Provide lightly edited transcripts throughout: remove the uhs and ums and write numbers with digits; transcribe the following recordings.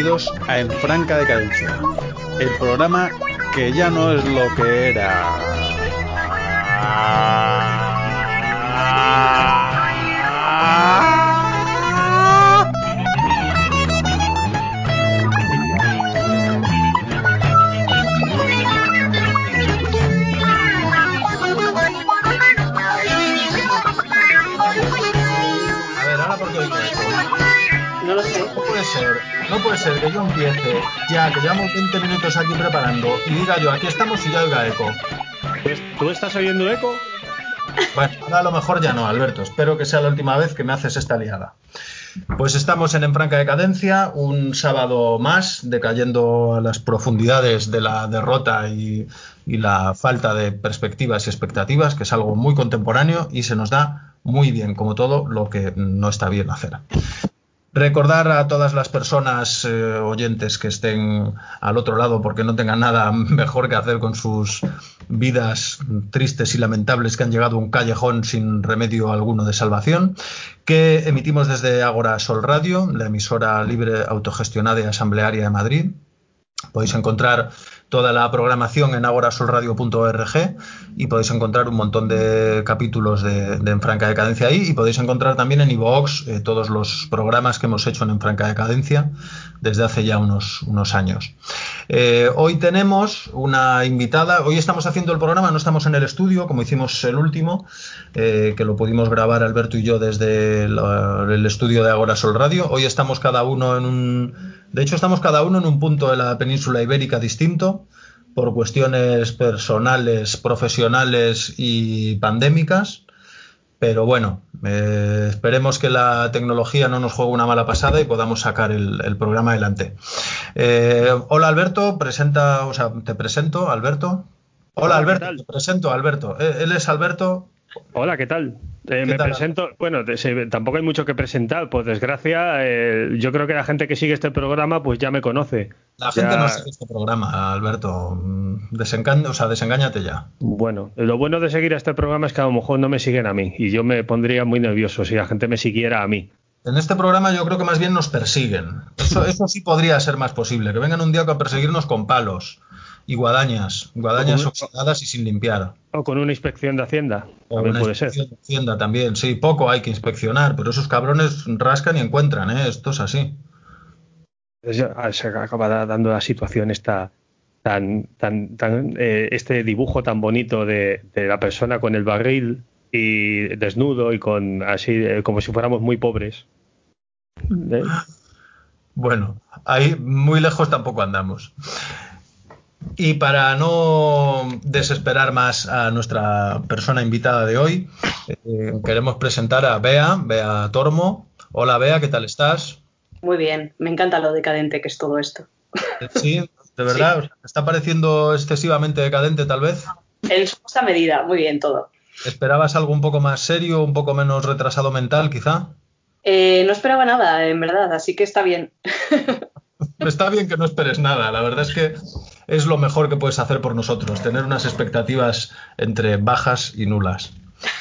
bienvenidos a En Franca Decadencia, el programa que ya no es lo que era. A ver, ahora por qué oigo eco. No lo sé. No puede ser que yo empiece ya, que llevamos 20 minutos aquí preparando y diga yo, aquí estamos y ya oiga eco. Pues, ¿tú estás oyendo eco? Bueno, ahora a lo mejor ya no, Alberto. Espero que sea la última vez que me haces esta liada. Pues estamos en Franca Decadencia, un sábado más, decayendo a las profundidades de la derrota y la falta de perspectivas y expectativas, que es algo muy contemporáneo y se nos da muy bien, como todo lo que no está bien hacer. Recordar a todas las personas oyentes que estén al otro lado porque no tengan nada mejor que hacer con sus vidas tristes y lamentables, que han llegado a un callejón sin remedio alguno de salvación, que emitimos desde Agora Sol Radio, la emisora libre, autogestionada y asamblearia de Madrid. Podéis encontrar toda la programación en agorasolradio.org y podéis encontrar un montón de capítulos de En Franca Decadencia ahí, y podéis encontrar también en iVoox todos los programas que hemos hecho en Franca Decadencia desde hace ya unos años. Hoy tenemos una invitada. Hoy estamos haciendo el programa, no estamos en el estudio como hicimos el último, que lo pudimos grabar Alberto y yo desde el estudio de Agora Sol Radio. Hoy estamos cada uno en un punto de la península ibérica distinto, por cuestiones personales, profesionales y pandémicas. Pero bueno, esperemos que la tecnología no nos juegue una mala pasada y podamos sacar el programa adelante. Hola Alberto, te presento, Alberto. Hola Alberto, te presento, Alberto. Él es Alberto. Hola, ¿qué tal? Me tal? presento. Bueno, tampoco hay mucho que presentar, por desgracia. Yo creo que la gente que sigue este programa pues ya me conoce. La gente no sigue este programa, Alberto. Desengáñate ya. Bueno, lo bueno de seguir este programa es que a lo mejor no me siguen a mí y yo me pondría muy nervioso si la gente me siguiera a mí. En este programa yo creo que más bien nos persiguen. Eso sí podría ser más posible, que vengan un día a perseguirnos con palos y guadañas oxidadas y sin limpiar. O con una inspección de Hacienda, O también una puede ser. inspección de Hacienda también. Sí, poco hay que inspeccionar, pero esos cabrones rascan y encuentran, ¿eh? Esto es así. Se acaba dando la situación esta este dibujo tan bonito de la persona con el barril y desnudo y con así como si fuéramos muy pobres. Bueno, ahí muy lejos tampoco andamos. Y para no desesperar más a nuestra persona invitada de hoy, queremos presentar a Bea Tormo. Hola Bea, ¿qué tal estás? Muy bien, me encanta lo decadente que es todo esto. Sí, de verdad, Sí. ¿te está pareciendo excesivamente decadente tal vez? En su justa medida, muy bien todo. ¿Esperabas algo un poco más serio, un poco menos retrasado mental, quizá? No esperaba nada, en verdad, así que está bien. Está bien que no esperes nada, la verdad es que es lo mejor que puedes hacer por nosotros, tener unas expectativas entre bajas y nulas.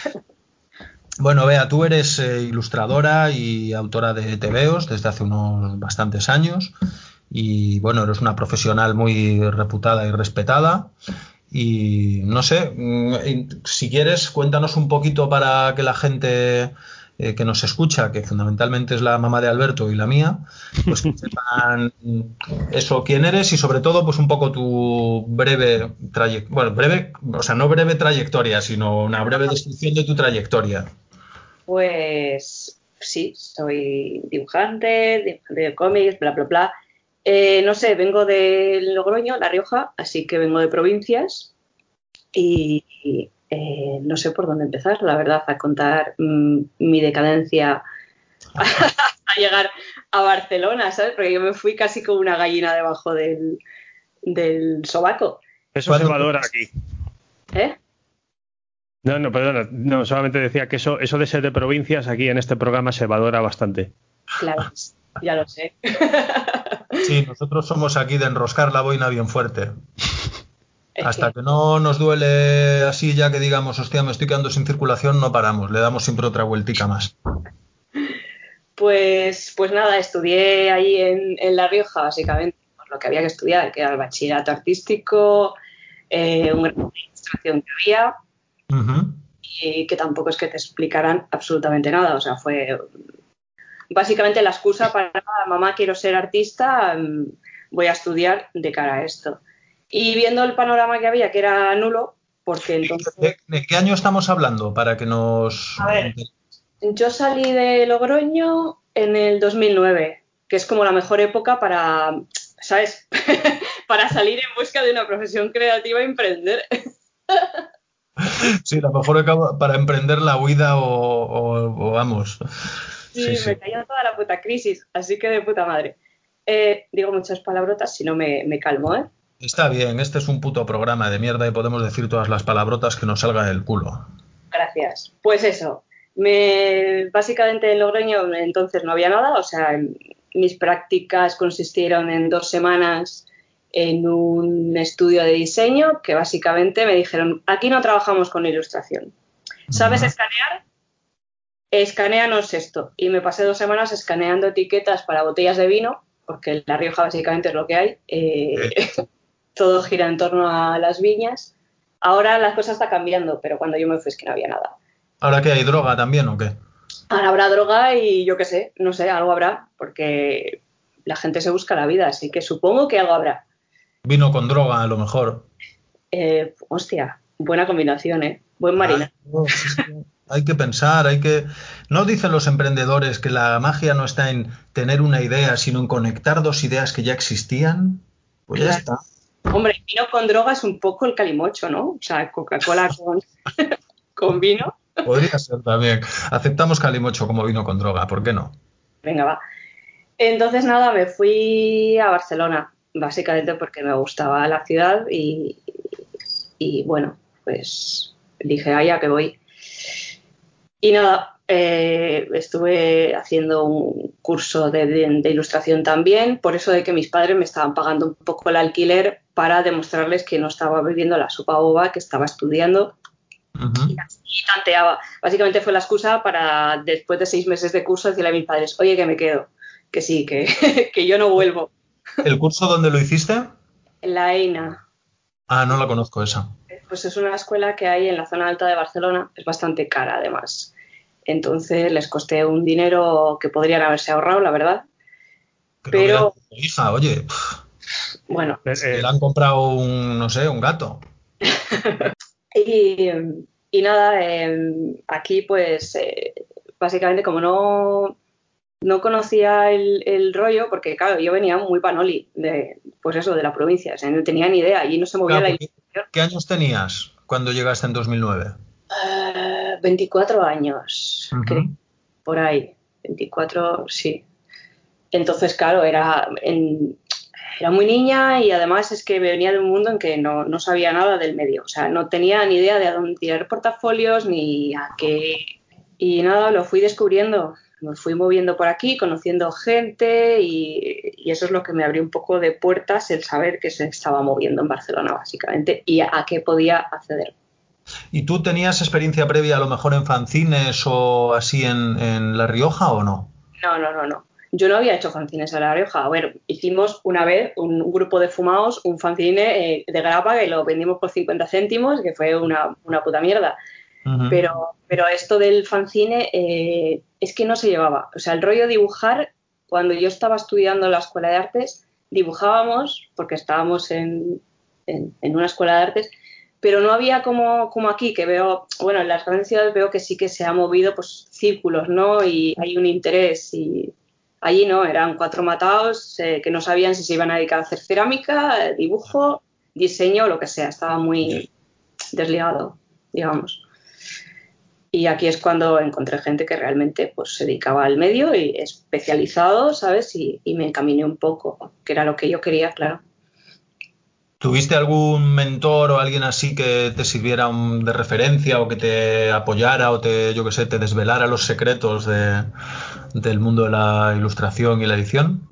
Bueno, Bea, tú eres ilustradora y autora de tebeos desde hace unos bastantes años y bueno, eres una profesional muy reputada y respetada. Y no sé, si quieres, cuéntanos un poquito para que la gente que nos escucha, que fundamentalmente es la mamá de Alberto y la mía, pues que sepan eso, quién eres y sobre todo pues un poco tu breve trayectoria, bueno, breve, o sea, no breve trayectoria, sino una breve descripción de tu trayectoria. Pues sí, soy dibujante de cómics, bla, bla, bla. No sé, vengo de Logroño, La Rioja, así que vengo de provincias y no sé por dónde empezar, la verdad, a contar mi decadencia a llegar a Barcelona, ¿sabes? Porque yo me fui casi como una gallina debajo del sobaco. Eso se valora aquí. ¿Eh? No, perdona, no, solamente decía que eso de ser de provincias aquí en este programa se valora bastante. Claro, ya lo sé. Sí, nosotros somos aquí de enroscar la boina bien fuerte. Hasta que no nos duele así, ya que digamos, hostia, me estoy quedando sin circulación, no paramos, le damos siempre otra vueltica más. Pues nada, estudié ahí en La Rioja, básicamente, por lo que había que estudiar, que era el bachillerato artístico, un grado de administración que había, y que tampoco es que te explicaran absolutamente nada. O sea, fue básicamente la excusa para, mamá, quiero ser artista, voy a estudiar de cara a esto. Y viendo el panorama que había, que era nulo, porque entonces... ¿De qué año estamos hablando? Para que nos... A ver, yo salí de Logroño en el 2009, que es como la mejor época para, ¿sabes? Para salir en busca de una profesión creativa e emprender. Sí, la mejor época para emprender la huida o vamos. Sí, Sí. me cayó toda la puta crisis, así que de puta madre. Digo muchas palabrotas, si no me calmo, ¿eh? Está bien, este es un puto programa de mierda y podemos decir todas las palabrotas que nos salga del culo. Gracias. Pues eso, básicamente en Logroño entonces no había nada, o sea, mis prácticas consistieron en 2 semanas en un estudio de diseño que básicamente me dijeron, aquí no trabajamos con ilustración. ¿Sabes escanear? Escanéanos esto. Y me pasé 2 semanas escaneando etiquetas para botellas de vino, porque en La Rioja básicamente es lo que hay. Todo gira en torno a las viñas. Ahora las cosas están cambiando, pero cuando yo me fui es que no había nada. ¿Ahora que hay droga también o qué? Ahora habrá droga y yo qué sé, no sé, algo habrá, porque la gente se busca la vida, así que supongo que algo habrá. Vino con droga a lo mejor. Hostia, buena combinación, ¿eh? Buen marina. Hay que pensar, ¿No dicen los emprendedores que la magia no está en tener una idea, sino en conectar 2 ideas que ya existían? Pues ya Claro. está. Hombre, vino con droga es un poco el calimocho, ¿no? O sea, Coca-Cola con vino. Podría ser también. Aceptamos calimocho como vino con droga, ¿por qué no? Venga, va. Entonces, nada, me fui a Barcelona, básicamente porque me gustaba la ciudad y bueno, pues dije, ya que voy. Y nada, estuve haciendo un curso de ilustración también, por eso de que mis padres me estaban pagando un poco el alquiler para demostrarles que no estaba viviendo la sopa boba, que estaba estudiando y tanteaba. Básicamente fue la excusa para, después de 6 meses de curso, decirle a mis padres, oye, que me quedo, que sí, que yo no vuelvo. ¿El curso dónde lo hiciste? En la EINA, Ah, no la conozco esa. pues es una escuela que hay en la zona alta de Barcelona, es bastante cara además. Entonces les costé un dinero que podrían haberse ahorrado, la verdad. Creo que era Pero tu hija, oye. bueno, Le han comprado no sé, un gato. y, y nada, aquí pues básicamente como no conocía el rollo, porque claro, yo venía muy panoli pues eso, de la provincia, o sea, no tenía ni idea, allí no se movía Claro, la porque, ilustración. ¿qué años tenías cuando llegaste en 2009? 24 años, creo, por ahí, 24, sí. Entonces, claro, era muy niña y además es que venía de un mundo en que no sabía nada del medio. O sea, no tenía ni idea de a dónde tirar portafolios ni a qué. Y nada, lo fui descubriendo. Me fui moviendo por aquí, conociendo gente y eso es lo que me abrió un poco de puertas, el saber que se estaba moviendo en Barcelona, básicamente, y a qué podía acceder. ¿Y tú tenías experiencia previa a lo mejor en fanzines o así en La Rioja o no? No. Yo no había hecho fanzines a La Rioja. A ver, hicimos una vez un grupo de fumados, un fanzine de grapa que lo vendimos por 50 céntimos, que fue una puta mierda. Pero esto del fanzine es que no se llevaba. O sea, el rollo dibujar, cuando yo estaba estudiando en la escuela de artes, dibujábamos, porque estábamos en una escuela de artes, pero no había como aquí, que veo, bueno, en las grandes ciudades veo que sí que se ha movido pues círculos, ¿no? Y hay un interés y allí no, eran 4 matados que no sabían si se iban a dedicar a hacer cerámica, dibujo, diseño, lo que sea, estaba muy desligado, digamos. Y aquí es cuando encontré gente que realmente pues, se dedicaba al medio y especializado, ¿sabes? Y me encaminé un poco, que era lo que yo quería, claro. ¿Tuviste algún mentor o alguien así que te sirviera de referencia o que te apoyara o yo qué sé, te desvelara los secretos del mundo de la ilustración y la edición?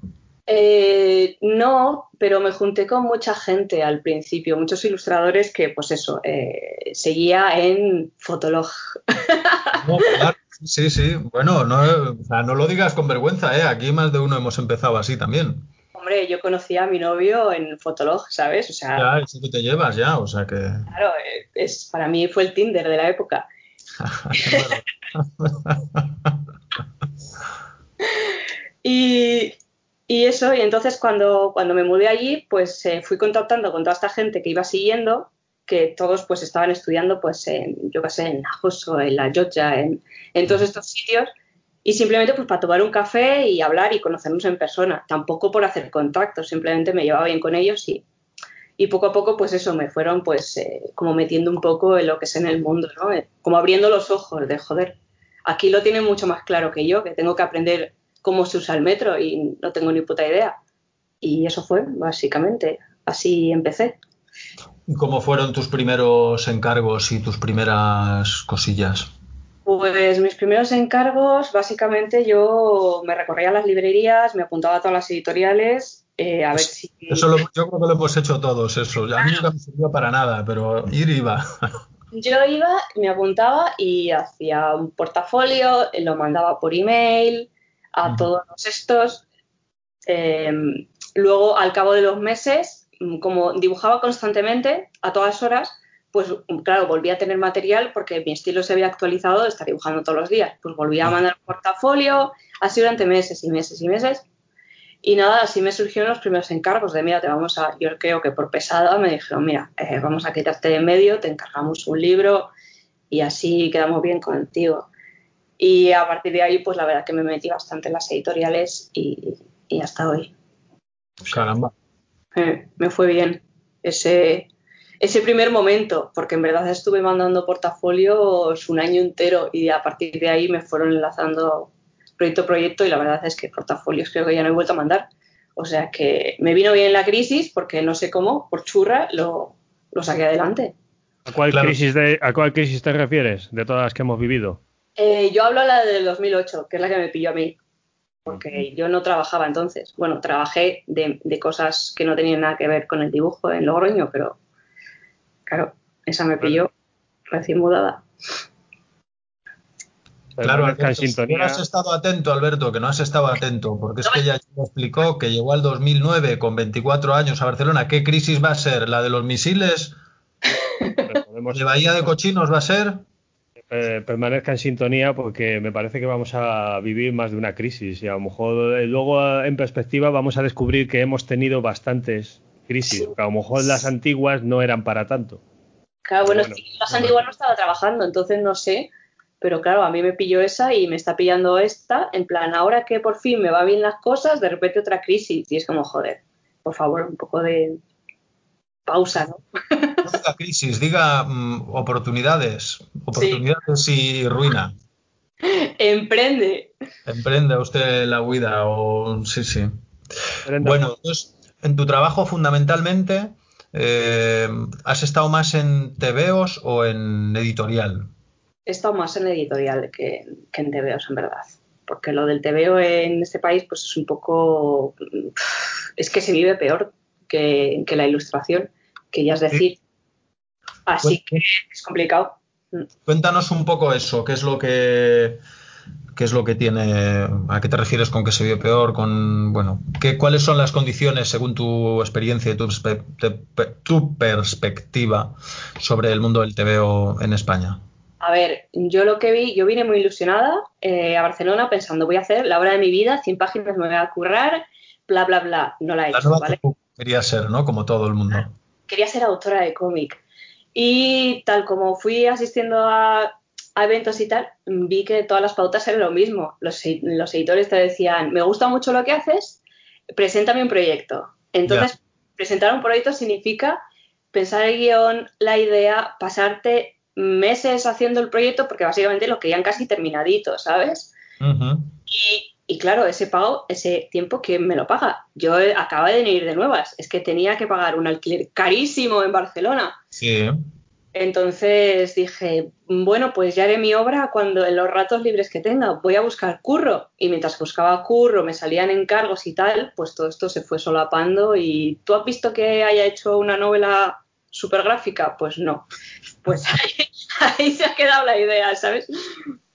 No, pero me junté con mucha gente al principio, muchos ilustradores que, pues eso, seguía en Fotolog. No, claro, Sí, sí. Bueno, no, o sea, no lo digas con vergüenza, ¿eh? Aquí más de uno hemos empezado así también. Hombre, yo conocí a mi novio en Fotolog, ¿sabes? O sea, Ya, eso que te llevas ya, o sea que... claro, para mí fue el Tinder de la época. Es verdad. Y, y eso, y entonces cuando me mudé allí, pues fui contactando con toda esta gente que iba siguiendo, que todos pues estaban estudiando pues yo qué sé, en Ajoso, en La Llotja, en todos estos sitios, y simplemente pues para tomar un café y hablar y conocernos en persona, tampoco por hacer contactos, simplemente me llevaba bien con ellos y poco a poco pues eso, me fueron pues como metiendo un poco en lo que es en el mundo, ¿no? Como abriendo los ojos de joder, aquí lo tienen mucho más claro que yo, que tengo que aprender cómo se usa el metro y no tengo ni puta idea. Y eso fue, básicamente. Así empecé. ¿Y cómo fueron tus primeros encargos y tus primeras cosillas? Pues mis primeros encargos, básicamente yo me recorría las librerías, me apuntaba a todas las editoriales, a ver si... Yo creo que lo hemos hecho todos, eso. A mí nunca me sirvió para nada, pero ir iba. Yo iba, me apuntaba y hacía un portafolio, lo mandaba por email a todos estos. Eh, Luego, al cabo de los meses, como dibujaba constantemente, a todas horas, pues claro, volví a tener material porque mi estilo se había actualizado de estar dibujando todos los días. Pues volví a mandar un portafolio, así durante meses y meses y meses. Y nada, así me surgieron los primeros encargos de, mira, yo creo que por pesada me dijeron, mira, vamos a quitarte de en medio, te encargamos un libro y así quedamos bien contigo. Y a partir de ahí, pues la verdad que me metí bastante en las editoriales y hasta hoy. O sea, Caramba. me fue bien ese primer momento, porque en verdad estuve mandando portafolios un año entero y a partir de ahí me fueron enlazando proyecto a proyecto y la verdad es que portafolios creo que ya no he vuelto a mandar. O sea que me vino bien la crisis porque no sé cómo, por churra, lo saqué adelante. Claro, A cuál crisis te refieres de todas las que hemos vivido? Yo hablo de la del 2008, que es la que me pilló a mí, porque yo no trabajaba entonces. Bueno, trabajé de cosas que no tenían nada que ver con el dibujo en Logroño, pero claro, esa me pilló recién mudada. claro, Permanezca en Alberto, si hubieras sintonía. estado atento, Alberto, que no has estado atento, porque es que ya me explicó que llegó al 2009 con 24 años a Barcelona. ¿Qué crisis va a ser? ¿La de los misiles? ¿De Podemos Bahía de Cochinos va a ser? permanezca en sintonía porque me parece que vamos a vivir más de una crisis y a lo mejor luego en perspectiva vamos a descubrir que hemos tenido bastantes crisis, que a lo mejor las antiguas no eran para tanto. Claro, Pero bueno, es bueno, que la antigua no estaba trabajando, entonces no sé, pero claro, a mí me pilló esa y me está pillando esta, en plan, ahora que por fin me va bien las cosas, de repente otra crisis y es como, joder, por favor, un poco de pausa, ¿no? No diga crisis, diga oportunidades, Sí, oportunidades y ruina. emprende. Emprenda usted la huida o sí, sí. prenda Bueno, fuego. entonces, en tu trabajo fundamentalmente, eh, ¿has estado más en tebeos o en editorial? He estado más en editorial que en TVOs, en verdad. Porque lo del TVO en este país, pues es un poco. Es que se vive peor que la ilustración, que ya es Sí. decir. Así que Cuen- es complicado. Cuéntanos un poco eso, qué es lo que tiene, a qué te refieres con que se vio peor, con, bueno, cuáles son las condiciones según tu experiencia y tu perspectiva sobre el mundo del tebeo en España. A ver, yo lo que vi, yo vine muy ilusionada a Barcelona pensando, voy a hacer la obra de mi vida, 100 páginas me voy a currar, bla, bla, bla. No la he La hecho, nueva que ¿vale? tú querías ser, ¿no? Como todo el mundo. Quería ser autora de cómic. Y tal como fui asistiendo a eventos y tal, vi que todas las pautas eran lo mismo. Los editores te decían, me gusta mucho lo que haces, preséntame un proyecto. Ya. Entonces, presentar un proyecto significa pensar el guión, la idea, pasarte meses haciendo el proyecto porque básicamente lo querían casi terminadito, ¿sabes? Ujú. Y claro, ese tiempo, ¿quién me lo paga? Yo acababa de venir de nuevas, es que tenía que pagar un alquiler carísimo en Barcelona. Sí. Entonces dije, bueno, pues ya haré mi obra cuando en los ratos libres que tenga, voy a buscar curro. Y mientras buscaba curro, me salían encargos y tal, pues todo esto se fue solapando. ¿Y tú has visto que haya hecho una novela súper gráfica? Pues no. Pues ahí se ha quedado la idea, ¿sabes?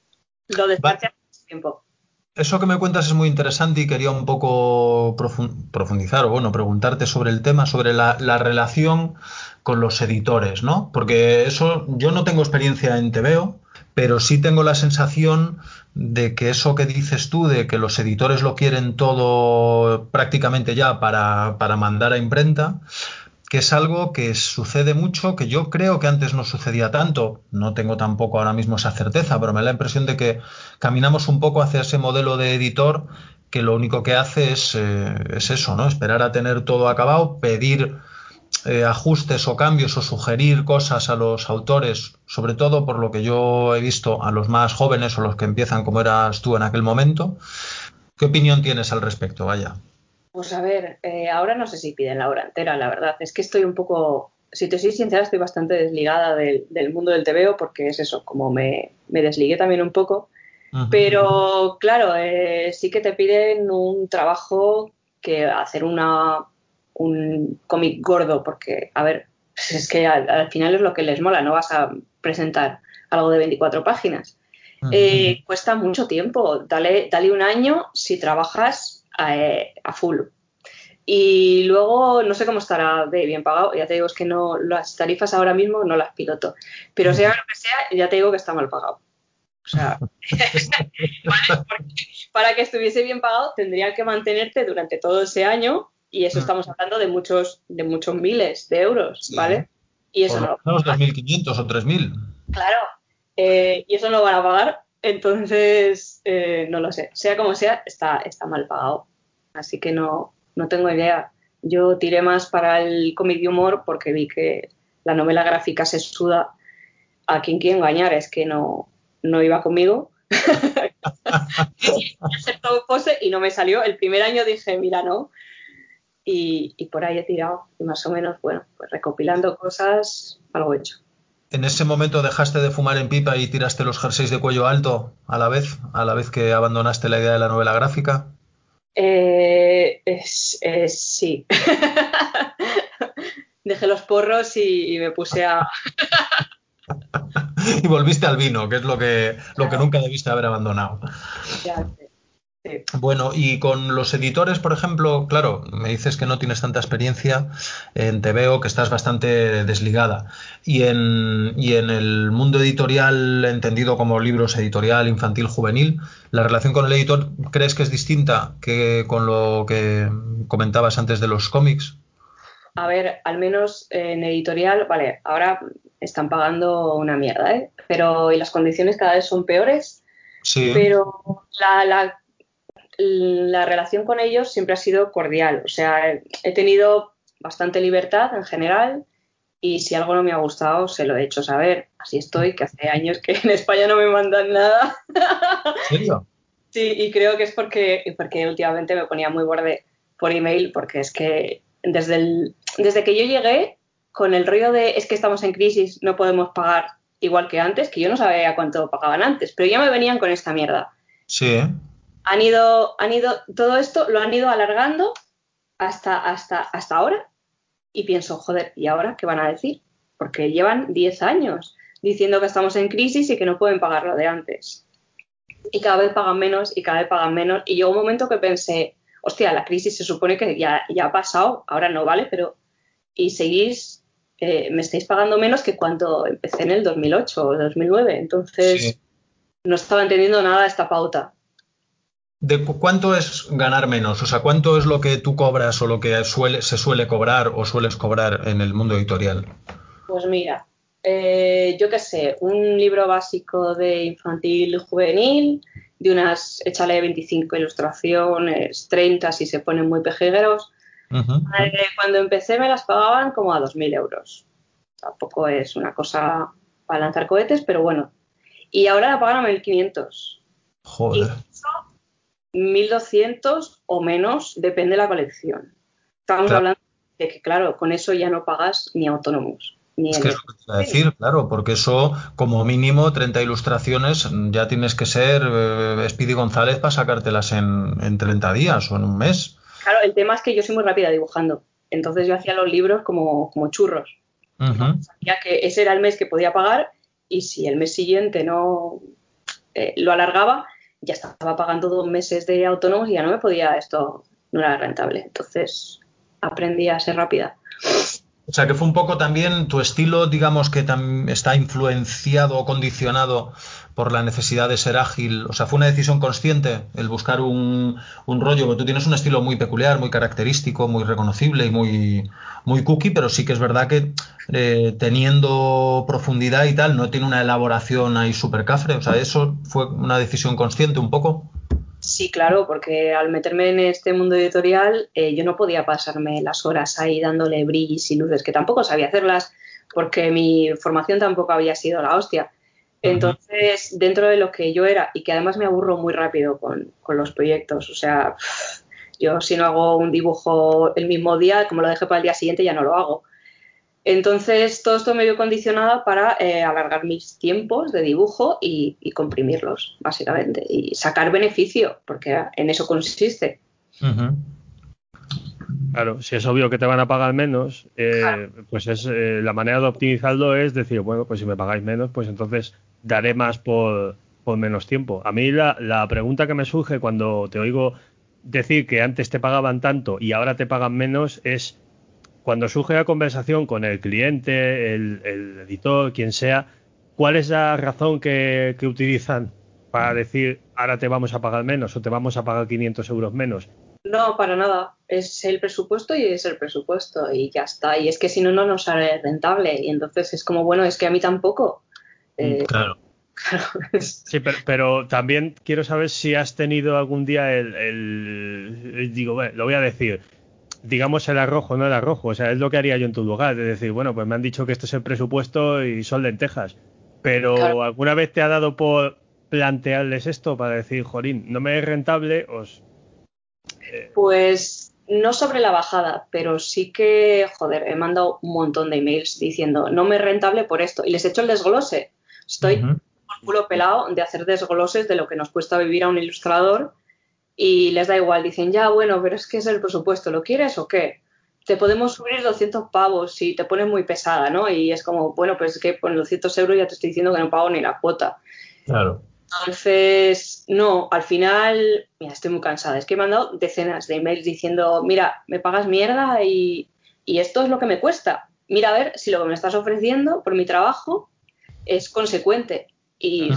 Lo descarté hace mucho tiempo. Eso que me cuentas es muy interesante y quería un poco profundizar o bueno, preguntarte sobre el tema, sobre la relación con los editores, ¿no? Porque eso, yo no tengo experiencia en TVO, pero sí tengo la sensación de que eso que dices tú, de que los editores lo quieren todo prácticamente ya para mandar a imprenta, que es algo que sucede mucho, que yo creo que antes no sucedía tanto, no tengo tampoco ahora mismo esa certeza, pero me da la impresión de que caminamos un poco hacia ese modelo de editor que lo único que hace es eso, ¿no? Esperar a tener todo acabado, pedir ajustes o cambios o sugerir cosas a los autores, sobre todo por lo que yo he visto a los más jóvenes o los que empiezan como eras tú en aquel momento. ¿Qué opinión tienes al respecto? Vaya. Pues a ver, ahora no sé si piden la hora entera, la verdad. Es que estoy un poco, si te soy sincera, estoy bastante desligada del mundo del TVO porque es eso, como me desligué también un poco. Pero claro, sí que te piden un trabajo que hacer un cómic gordo, porque, a ver, es que al final es lo que les mola, no vas a presentar algo de 24 páginas. Cuesta mucho tiempo, dale un año si trabajas a full. Y luego no sé cómo estará de bien pagado, ya te digo, es que no, las tarifas ahora mismo no las piloto, pero sea lo que sea, ya te digo que está mal pagado. O sea, para que estuviese bien pagado tendría que mantenerte durante todo ese año y eso estamos hablando de muchos miles de euros, ¿vale? Y eso Por no lo lo menos pagan. 2.500 o 3.000. Claro, y eso no lo van a pagar, entonces no lo sé. Sea como sea, está mal pagado. Así que no tengo idea. Yo tiré más para el cómic de humor porque vi que la novela gráfica se suda. A quien quiere engañar es que no iba conmigo. Hacer todo pose y no me salió. El primer año dije, mira, no. Y por ahí he tirado. Y más o menos, bueno, pues recopilando cosas, algo hecho. ¿En ese momento dejaste de fumar en pipa y tiraste los jerseys de cuello alto a la vez que abandonaste la idea de la novela gráfica? Sí. Dejé los porros y me puse a... Y volviste al vino, que es lo que nunca debiste haber abandonado. Efectivamente, sí. Bueno, y con los editores, por ejemplo, claro, me dices que no tienes tanta experiencia, te veo que estás bastante desligada. Y en el mundo editorial, entendido como libros editorial, infantil, juvenil, ¿la relación con el editor crees que es distinta que con lo que comentabas antes de los cómics? A ver, al menos en editorial, vale, ahora están pagando una mierda, ¿eh? Pero y las condiciones cada vez son peores, Sí, pero la relación con ellos siempre ha sido cordial. O sea, he tenido bastante libertad en general y si algo no me ha gustado se lo he hecho saber. Así estoy, que hace años que en España no me mandan nada. ¿en serio? Sí, y creo que es porque últimamente me ponía muy borde por email, porque es que desde que yo llegué con el rollo de es que estamos en crisis, no podemos pagar igual que antes, que yo no sabía cuánto pagaban antes, pero ya me venían con esta mierda. Sí, ¿eh? Todo esto lo han ido alargando hasta ahora y pienso, joder, ¿y ahora qué van a decir? Porque llevan 10 años diciendo que estamos en crisis y que no pueden pagar lo de antes. Y cada vez pagan menos y cada vez pagan menos. Y llegó un momento que pensé, hostia, la crisis se supone que ya ha pasado, ahora no vale, pero y seguís, me estáis pagando menos que cuando empecé en el 2008 o 2009. Sí. Entonces no estaba entendiendo nada de esta pauta. ¿Cuánto es ganar menos? O sea, ¿cuánto es lo que tú cobras o lo que se suele cobrar o sueles cobrar en el mundo editorial? Pues mira, yo qué sé, un libro básico de infantil juvenil, de échale 25 ilustraciones, 30 si se ponen muy pejigueros. Ujú. Cuando empecé me las pagaban como a 2.000 euros. Tampoco es una cosa para lanzar cohetes, pero bueno. Y ahora la pagan a 1.500. Joder. Incluso 1.200 o menos, depende de la colección. Estamos Claro, hablando de que, claro, con eso ya no pagas ni autónomos, ni es en que es el... lo que te iba a decir, claro, porque eso, como mínimo, 30 ilustraciones, ya tienes que ser Speedy González para sacártelas en 30 días o en un mes. Claro, el tema es que yo soy muy rápida dibujando. Entonces yo hacía los libros como churros. Ujú. Sabía que ese era el mes que podía pagar y si el mes siguiente no lo alargaba, ya estaba pagando 2 meses de autónomos y ya no me podía, esto no era rentable. Entonces aprendí a ser rápida. O sea, que fue un poco también tu estilo, digamos, que está influenciado o condicionado por la necesidad de ser ágil. O sea, fue una decisión consciente el buscar un rollo, porque tú tienes un estilo muy peculiar, muy característico, muy reconocible y muy cookie, pero sí que es verdad que teniendo profundidad y tal, no tiene una elaboración ahí súper cafre. O sea, eso fue una decisión consciente un poco. Sí, claro, porque al meterme en este mundo editorial yo no podía pasarme las horas ahí dándole brillis y luces, que tampoco sabía hacerlas porque mi formación tampoco había sido la hostia. Entonces, dentro de lo que yo era, y que además me aburro muy rápido con los proyectos, o sea, yo si no hago un dibujo el mismo día, como lo dejé para el día siguiente, ya no lo hago. Entonces, todo esto me vio condicionada para alargar mis tiempos de dibujo y comprimirlos, básicamente, y sacar beneficio, porque en eso consiste. Claro, si es obvio que te van a pagar menos, pues es la manera de optimizarlo es decir, bueno, pues si me pagáis menos, pues entonces daré más por menos tiempo. A mí la pregunta que me surge cuando te oigo decir que antes te pagaban tanto y ahora te pagan menos es cuando surge la conversación con el cliente, el editor, quien sea, ¿cuál es la razón que utilizan para decir ahora te vamos a pagar menos o te vamos a pagar 500 euros menos? No, para nada. Es el presupuesto y es el presupuesto y ya está. Y es que si no, no nos sale rentable. Y entonces es como, bueno, es que a mí tampoco. Claro. Claro. Sí, pero también quiero saber si has tenido algún día digo, bueno, lo voy a decir, digamos el arrojo, no el arrojo, o sea, es lo que haría yo en tu lugar, de decir, bueno, pues me han dicho que este es el presupuesto y son lentejas, pero Claro. ¿alguna vez te ha dado por plantearles esto para decir, Jorín, no me es rentable, Pues no sobre la bajada, pero sí que, joder, he mandado un montón de emails diciendo, no me es rentable por esto. Y les he hecho el desglose. Estoy por culo pelado de hacer desgloses de lo que nos cuesta vivir a un ilustrador y les da igual. Dicen, ya, bueno, pero es que es el presupuesto, ¿lo quieres o qué? Te podemos subir 200 pavos si te pones muy pesada, ¿no? Y es como, bueno, pues es que por 200 euros ya te estoy diciendo que no pago ni la cuota. Claro. Entonces, no, al final, mira, estoy muy cansada. Es que he mandado decenas de emails diciendo, mira, me pagas mierda y esto es lo que me cuesta. Mira a ver si lo que me estás ofreciendo por mi trabajo es consecuente. Y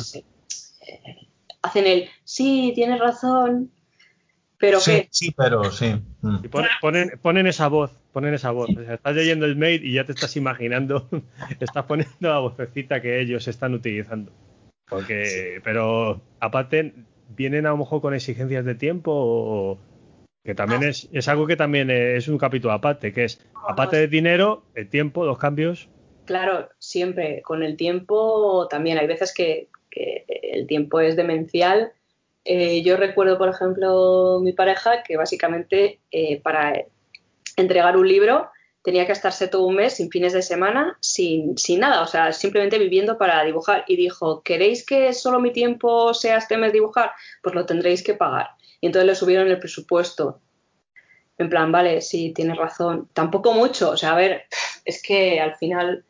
hacen el, sí, tienes razón, pero Sí, ¿qué? sí, pero sí. y ponen esa voz, o sea, estás leyendo el mail y ya te estás imaginando, estás poniendo la vocecita que ellos están utilizando. Porque, pero aparte, ¿vienen a lo mejor con exigencias de tiempo o que también es algo que también es un capítulo aparte, que es, No, aparte de dinero, el tiempo, los cambios? claro, siempre con el tiempo también. Hay veces que el tiempo es demencial. Yo recuerdo, por ejemplo, mi pareja que básicamente para entregar un libro tenía que estarse todo un mes sin fines de semana, sin nada, o sea, simplemente viviendo para dibujar. Y dijo, ¿queréis que solo mi tiempo sea este mes dibujar? Pues lo tendréis que pagar. Y entonces le subieron el presupuesto. En plan, vale, sí, tienes razón. Tampoco mucho, o sea, a ver, es que al final,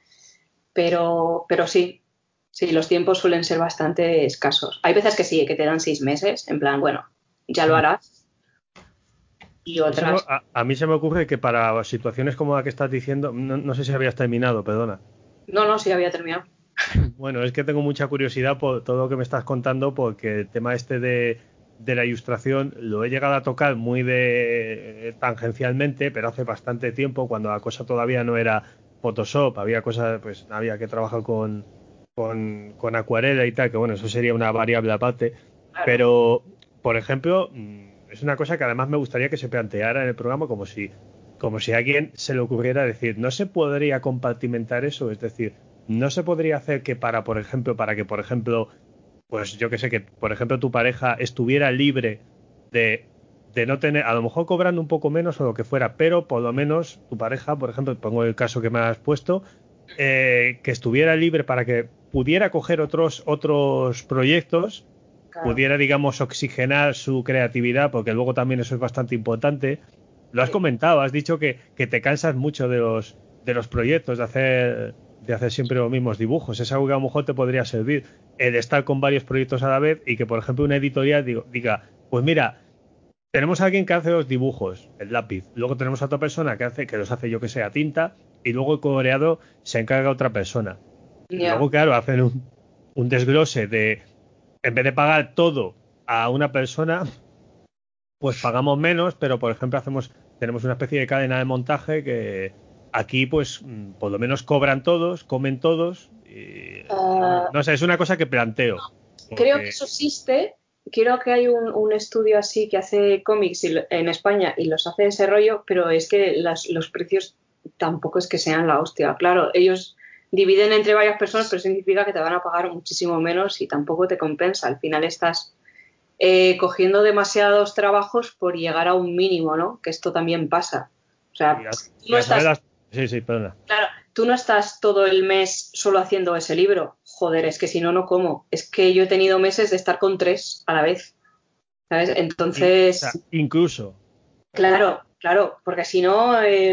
pero sí, sí, los tiempos suelen ser bastante escasos. Hay veces que sí, que te dan 6 meses, en plan, bueno, ya lo harás. Y otras, A mí se me ocurre que para situaciones como la que estás diciendo, no sé si habías terminado, perdona. no, no, sí había terminado. Bueno, es que tengo mucha curiosidad por todo lo que me estás contando, porque el tema este de la ilustración lo he llegado a tocar muy tangencialmente, pero hace bastante tiempo, cuando la cosa todavía no era Photoshop, había cosas, pues había que trabajar con acuarela y tal, que bueno, eso sería una variable aparte. Claro. Pero, por ejemplo, es una cosa que además me gustaría que se planteara en el programa como si a alguien se le ocurriera decir, no se podría compartimentar eso, es decir, no se podría hacer que por ejemplo, pues yo que sé, que por ejemplo tu pareja estuviera libre de no tener, a lo mejor cobrando un poco menos o lo que fuera, pero por lo menos tu pareja, por ejemplo, pongo el caso que me has puesto, que estuviera libre para que pudiera coger otros proyectos, Claro. pudiera, digamos, oxigenar su creatividad, porque luego también eso es bastante importante. Lo has comentado, has dicho que te cansas mucho de los proyectos, de de hacer siempre los mismos dibujos. Es algo que a lo mejor te podría servir, el estar con varios proyectos a la vez y que, por ejemplo, una editorial diga, pues mira, tenemos a alguien que hace los dibujos, el lápiz, luego tenemos a otra persona que los hace, yo que sé, a tinta, y luego el coloreado se encarga otra persona. Y luego, claro, hacen un desglose de, en vez de pagar todo a una persona, pues pagamos menos, pero por ejemplo tenemos una especie de cadena de montaje que aquí pues por lo menos cobran todos, comen todos, y, no sé, es una cosa que planteo. Porque... Creo que eso existe. Creo que hay un estudio así que hace cómics en España y los hace ese rollo, pero es que los precios tampoco es que sean la hostia. Claro, ellos dividen entre varias personas, pero significa que te van a pagar muchísimo menos y tampoco te compensa. Al final estás cogiendo demasiados trabajos por llegar a un mínimo, ¿no? Que esto también pasa. O sea, no estás... Sí, perdona. Claro, tú no estás todo el mes solo haciendo ese libro. Joder, es que si no, no como. Es que yo he tenido meses de estar con 3 a la vez, ¿sabes? Entonces... O sea, incluso. Claro, porque si no,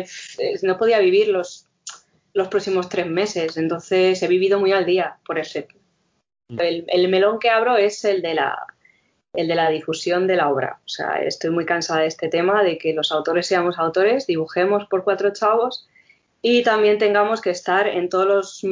no podía vivir los próximos 3 meses. Entonces he vivido muy al día por ese. El melón que abro es el de la difusión de la obra. O sea, estoy muy cansada de este tema, de que los autores seamos autores, dibujemos por 4 chavos y también tengamos que estar en todos los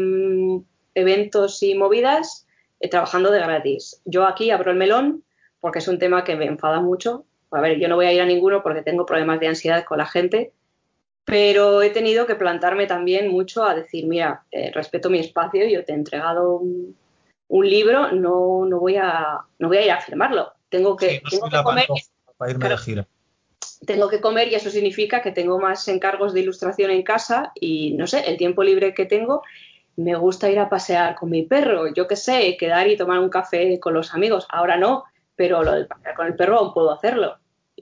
eventos y movidas trabajando de gratis. Yo aquí abro el melón porque es un tema que me enfada mucho. A ver, yo no voy a ir a ninguno porque tengo problemas de ansiedad con la gente, pero he tenido que plantarme también mucho a decir, mira, respeto mi espacio, yo te he entregado un libro, no voy a ir a firmarlo. Tengo que comer. Para irme de gira. Tengo que comer y eso significa que tengo más encargos de ilustración en casa y, no sé, el tiempo libre que tengo, me gusta ir a pasear con mi perro, yo qué sé, quedar y tomar un café con los amigos. Ahora no, pero lo de pasear con el perro aún puedo hacerlo.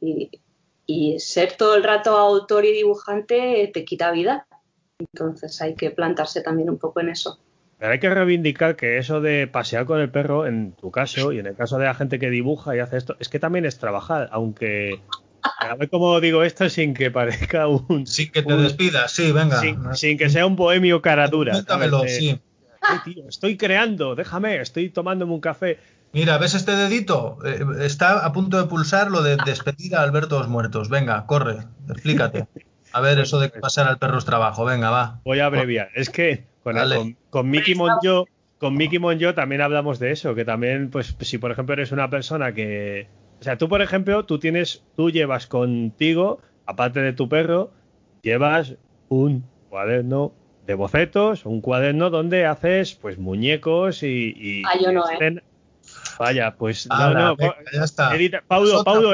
Y ser todo el rato autor y dibujante te quita vida. Entonces hay que plantarse también un poco en eso. Pero hay que reivindicar que eso de pasear con el perro, en tu caso y en el caso de la gente que dibuja y hace esto, es que también es trabajar, aunque... A ver cómo digo esto sin que parezca sin que te despidas, sí, venga. Sin que sea un bohemio cara dura. Cuéntamelo, sí. Tío, estoy creando, déjame, estoy tomándome un café. Mira, ¿ves este dedito? Está a punto de pulsar lo de despedir a Alberto los muertos. Venga, corre, explícate. A ver, eso de pasar al perro es trabajo. Venga, va. Voy a abreviar. Es que con Mickey Monjo también hablamos de eso, que también, pues, si por ejemplo eres una persona que... O sea, tú, por ejemplo, tú llevas contigo, aparte de tu perro, llevas un cuaderno de bocetos, un cuaderno donde haces, pues, muñecos y yo no, Vaya, pues no, venga, ya está. Paulo,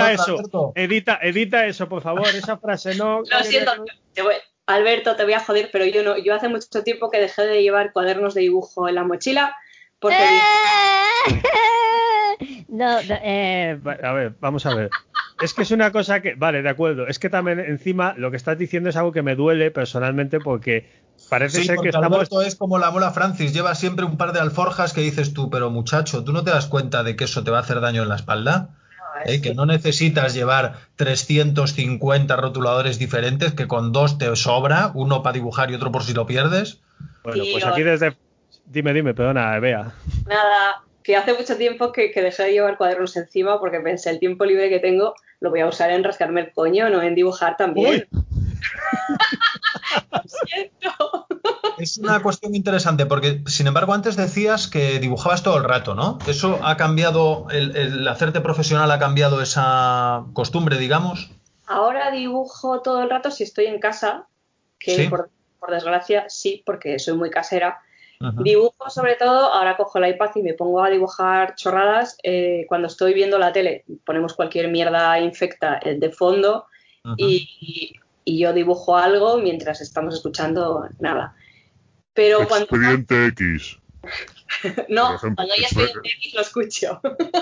edita eso, por favor, esa frase no. Lo siento, Alberto, te voy a joder, pero yo no. Yo hace mucho tiempo que dejé de llevar cuadernos de dibujo en la mochila porque a ver, vamos a ver. Es que es una cosa que, vale, de acuerdo. Es que también encima lo que estás diciendo es algo que me duele personalmente porque parece ser que estamos... Alberto es como la abuela Francis, lleva siempre un par de alforjas que dices tú, pero muchacho, ¿tú no te das cuenta de que eso te va a hacer daño en la espalda? Que no necesitas llevar 350 rotuladores diferentes, que con 2 te sobra, uno para dibujar y otro por si lo pierdes. Bueno, pues aquí desde... Dime, perdona, Bea. Nada, que hace mucho tiempo que dejé de llevar cuadernos encima porque pensé, el tiempo libre que tengo lo voy a usar en rascarme el coño, no en dibujar también. Lo siento. Es una cuestión interesante porque, sin embargo, antes decías que dibujabas todo el rato, ¿no? ¿Eso ha cambiado, el hacerte profesional ha cambiado esa costumbre, digamos? Ahora dibujo todo el rato si estoy en casa, que ¿sí? por desgracia sí, porque soy muy casera. Uh-huh. Dibujo sobre todo, ahora cojo el iPad y me pongo a dibujar chorradas cuando estoy viendo la tele. Ponemos cualquier mierda infecta de fondo uh-huh. y yo dibujo algo mientras estamos escuchando nada. Pero Expediente X. No, cuando hay Expediente X lo escucho.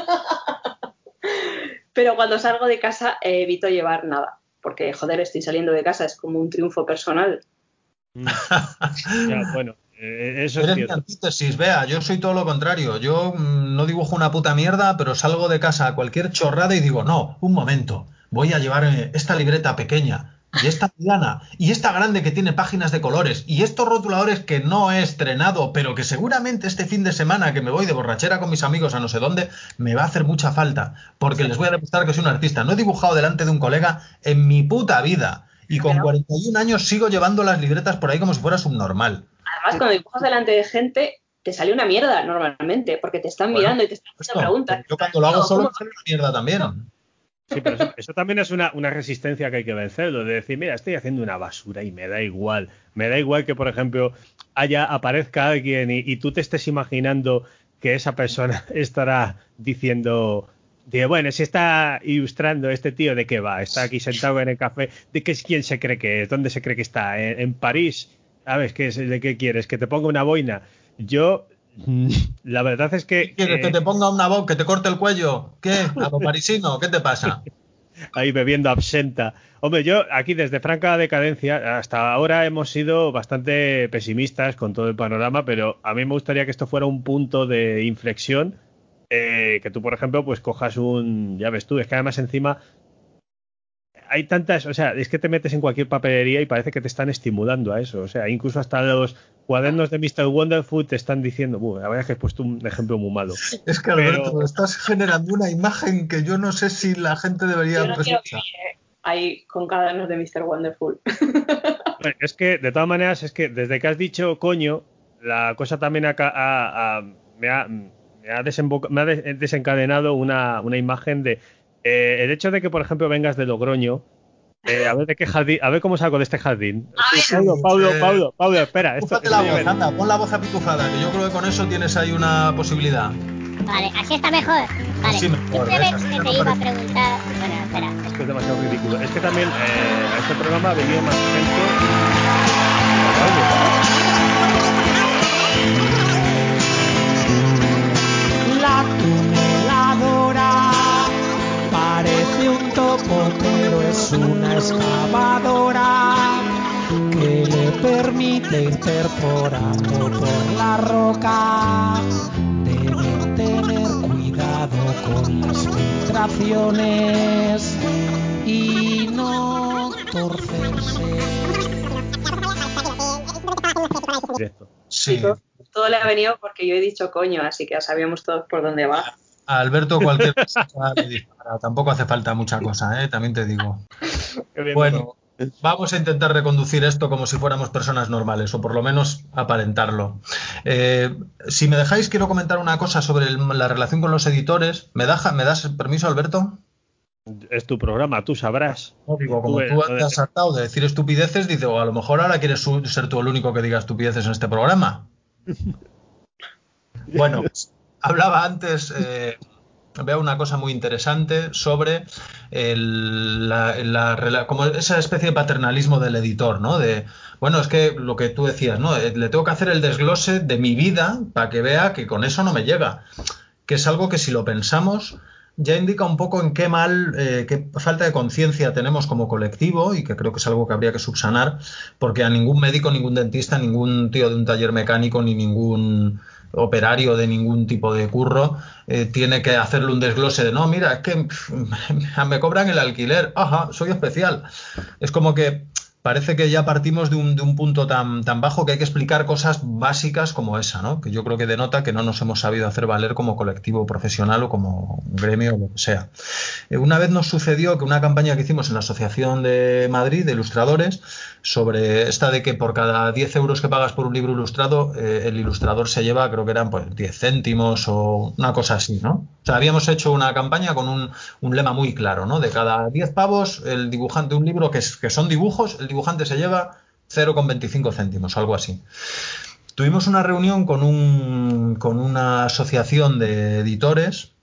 Pero cuando salgo de casa evito llevar nada, porque joder, estoy saliendo de casa, es como un triunfo personal. Ya, bueno, eso Eres es mi antítesis, Bea, yo soy todo lo contrario. Yo no dibujo una puta mierda, pero salgo de casa a cualquier chorrada y digo, no, un momento, voy a llevar esta libreta pequeña. y esta mediana, y esta grande que tiene páginas de colores, y estos rotuladores que no he estrenado, pero que seguramente este fin de semana que me voy de borrachera con mis amigos a no sé dónde, me va a hacer mucha falta, porque les voy a demostrar que soy un artista. No he dibujado delante de un colega en mi puta vida, y con 41 años sigo llevando las libretas por ahí como si fuera subnormal. Además, cuando dibujas delante de gente, te sale una mierda normalmente, porque te están mirando y te están haciendo preguntas. Yo cuando lo hago solo me sale una mierda también. Sí, pero eso también es una resistencia que hay que vencer, de decir, mira, estoy haciendo una basura y me da igual. Me da igual que, por ejemplo, aparezca alguien y tú te estés imaginando que esa persona estará diciendo, bueno, si está ilustrando este tío, ¿de qué va? Está aquí sentado en el café, ¿de qué es? ¿Quién se cree que es? ¿Dónde se cree que está? ¿En París? ¿Sabes? ¿De qué quieres? ¿Que te ponga una boina? Yo... La verdad es que... ¿Quieres que te ponga una voz, que te corte el cuello? ¿Qué? ¿A lo parisino? ¿Qué te pasa? Ahí bebiendo absenta. Hombre, yo aquí desde franca decadencia, hasta ahora hemos sido bastante pesimistas con todo el panorama, pero a mí me gustaría que esto fuera un punto de inflexión, que tú, por ejemplo, pues cojas ya ves tú, es que además encima hay tantas, o sea, es que te metes en cualquier papelería y parece que te están estimulando a eso, o sea, incluso hasta los cuadernos de Mr. Wonderful te están diciendo, la verdad es que he puesto un ejemplo muy malo. Es que, Alberto, estás generando una imagen que yo no sé si la gente debería... Yo no quiero vivir ahí con cuadernos de Mr. Wonderful. Es que, de todas maneras, es que desde que has dicho coño, la cosa también me ha desencadenado una imagen de el hecho de que, por ejemplo, vengas de Logroño, a ver de qué jardín, a ver cómo salgo de este jardín. Paulo, espera. La voz, anda, pon la voz apitufada, que yo creo que con eso tienes ahí una posibilidad. Vale, así está mejor. Vale, sí, mejor, simplemente te iba a preguntar. Bueno, espera. Es que es demasiado ridículo. Es que también a este programa ha venido más gente. La tuneladora parece un topo, pero es una excavadora que le permite ir perforando por la roca. Deben tener cuidado con las filtraciones y no torcerse. Sí. Todo le ha venido porque yo he dicho coño, así que ya sabíamos todos por dónde va. A Alberto cualquier cosa le dispara. Tampoco hace falta mucha cosa, también te digo. Bueno, vamos a intentar reconducir esto como si fuéramos personas normales, o por lo menos aparentarlo. Si me dejáis, quiero comentar una cosa sobre la relación con los editores. ¿Me das permiso, Alberto? Es tu programa, tú sabrás. No, digo, como tú te has hartado de decir estupideces, dice, o a lo mejor ahora quieres ser tú el único que diga estupideces en este programa. Bueno, hablaba antes, veo una cosa muy interesante sobre como esa especie de paternalismo del editor, ¿no? Bueno, es que lo que tú decías, ¿no? Le tengo que hacer el desglose de mi vida para que vea que con eso no me llega. Que es algo que si lo pensamos ya indica un poco en qué falta de conciencia tenemos como colectivo, y que creo que es algo que habría que subsanar, porque a ningún médico, ningún dentista, ningún tío de un taller mecánico, ni ningún operario de ningún tipo de curro tiene que hacerle un desglose de, no, mira, es que me cobran el alquiler, ajá, soy especial. Es como que parece que ya partimos de un punto tan bajo que hay que explicar cosas básicas como esa, ¿no? Que yo creo que denota que no nos hemos sabido hacer valer como colectivo profesional o como gremio o lo que sea. Una vez nos sucedió que una campaña que hicimos en la Asociación de Madrid de Ilustradores, sobre esta de que por cada 10 euros que pagas por un libro ilustrado, el ilustrador se lleva, creo que eran pues 10 céntimos o una cosa así, ¿no? O sea, habíamos hecho una campaña con un lema muy claro, ¿no? De cada 10 pavos, el dibujante de un libro que son dibujos, el dibujante se lleva 0,25 céntimos, algo así. Tuvimos una reunión con una asociación de editores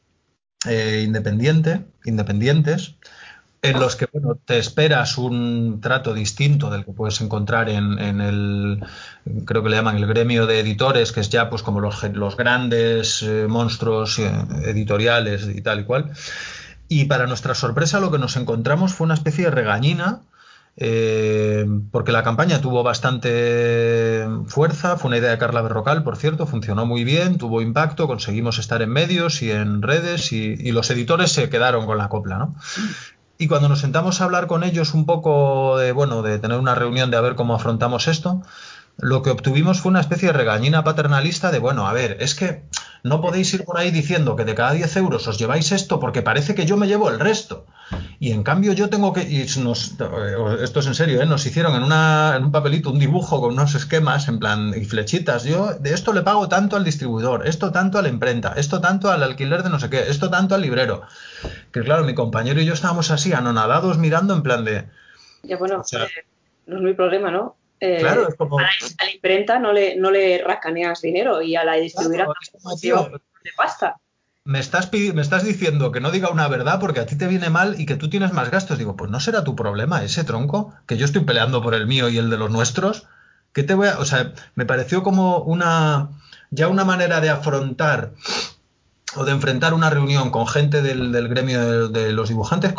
independientes, en los que, bueno, te esperas un trato distinto del que puedes encontrar en creo que le llaman el gremio de editores, que es ya pues como los grandes monstruos editoriales y tal y cual. Y para nuestra sorpresa lo que nos encontramos fue una especie de regañina, porque la campaña tuvo bastante fuerza, fue una idea de Carla Berrocal, por cierto, funcionó muy bien, tuvo impacto, conseguimos estar en medios y en redes y los editores se quedaron con la copla, ¿no? Y cuando nos sentamos a hablar con ellos un poco de, bueno, de tener una reunión de a ver cómo afrontamos esto, lo que obtuvimos fue una especie de regañina paternalista de, bueno, a ver, es que no podéis ir por ahí diciendo que de cada 10 euros os lleváis esto porque parece que yo me llevo el resto. Y en cambio yo tengo que... esto es en serio, ¿eh? Nos hicieron en un papelito un dibujo con unos esquemas en plan y flechitas. Yo de esto le pago tanto al distribuidor, esto tanto a la imprenta, esto tanto al alquiler de no sé qué, esto tanto al librero. Que claro, mi compañero y yo estábamos así anonadados mirando en plan de... Ya bueno, O sea, no es mi problema, ¿no? claro, es como... A la imprenta no le rascaneas dinero y a la distribuidora Claro, es como, se lleva un tío, montón de pasta. me estás diciendo que no diga una verdad porque a ti te viene mal y que tú tienes más gastos. Digo, pues no será tu problema ese tronco, que yo estoy peleando por el mío y el de los nuestros. ¿Qué te voy a...? O sea, me pareció como ya una manera de afrontar o de enfrentar una reunión con gente del gremio de los dibujantes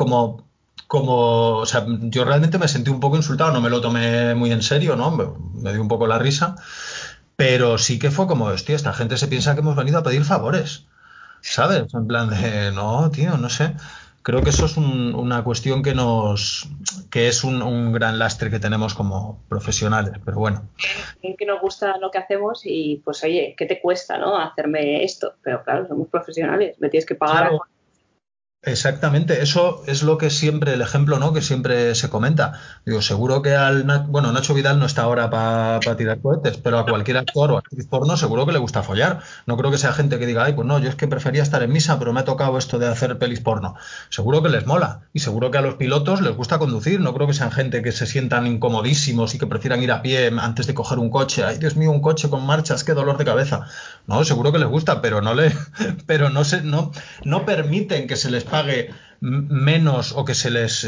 o sea, yo realmente me sentí un poco insultado, no me lo tomé muy en serio, ¿no? Me dio un poco la risa, pero sí que fue como, hostia, esta gente se piensa que hemos venido a pedir favores. ¿Sabes? En plan de, no, tío, no sé. Creo que eso es una cuestión que es un gran lastre que tenemos como profesionales, pero bueno. Bien que nos gusta lo que hacemos y pues oye, ¿qué te cuesta, no? Hacerme esto. Pero claro, somos profesionales, me tienes que pagar a... Claro, exactamente, eso es lo que siempre, el ejemplo, ¿no? Que siempre se comenta. Digo, seguro que bueno, Nacho Vidal no está ahora para tirar cohetes, pero a cualquier actor o actriz porno seguro que le gusta follar. No creo que sea gente que diga, ay, pues no, yo es que prefería estar en misa, pero me ha tocado esto de hacer pelis porno. Seguro que les mola. Y seguro que a los pilotos les gusta conducir. No creo que sean gente que se sientan incomodísimos y que prefieran ir a pie antes de coger un coche. Ay, Dios mío, un coche con marchas, qué dolor de cabeza. No, seguro que les gusta, pero pero no permiten que se les pague menos o que se les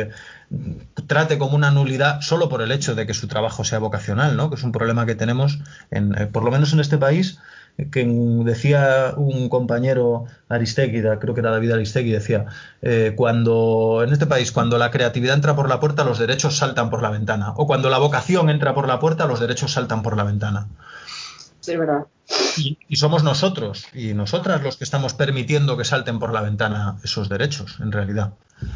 trate como una nulidad solo por el hecho de que su trabajo sea vocacional, ¿no? Que es un problema que tenemos, por lo menos en este país, que decía un compañero Aristegui, creo que era David Aristegui, decía, cuando en este país, cuando la creatividad entra por la puerta, los derechos saltan por la ventana, o cuando la vocación entra por la puerta, los derechos saltan por la ventana. Sí, es verdad. Y somos nosotros y nosotras los que estamos permitiendo que salten por la ventana esos derechos, en realidad.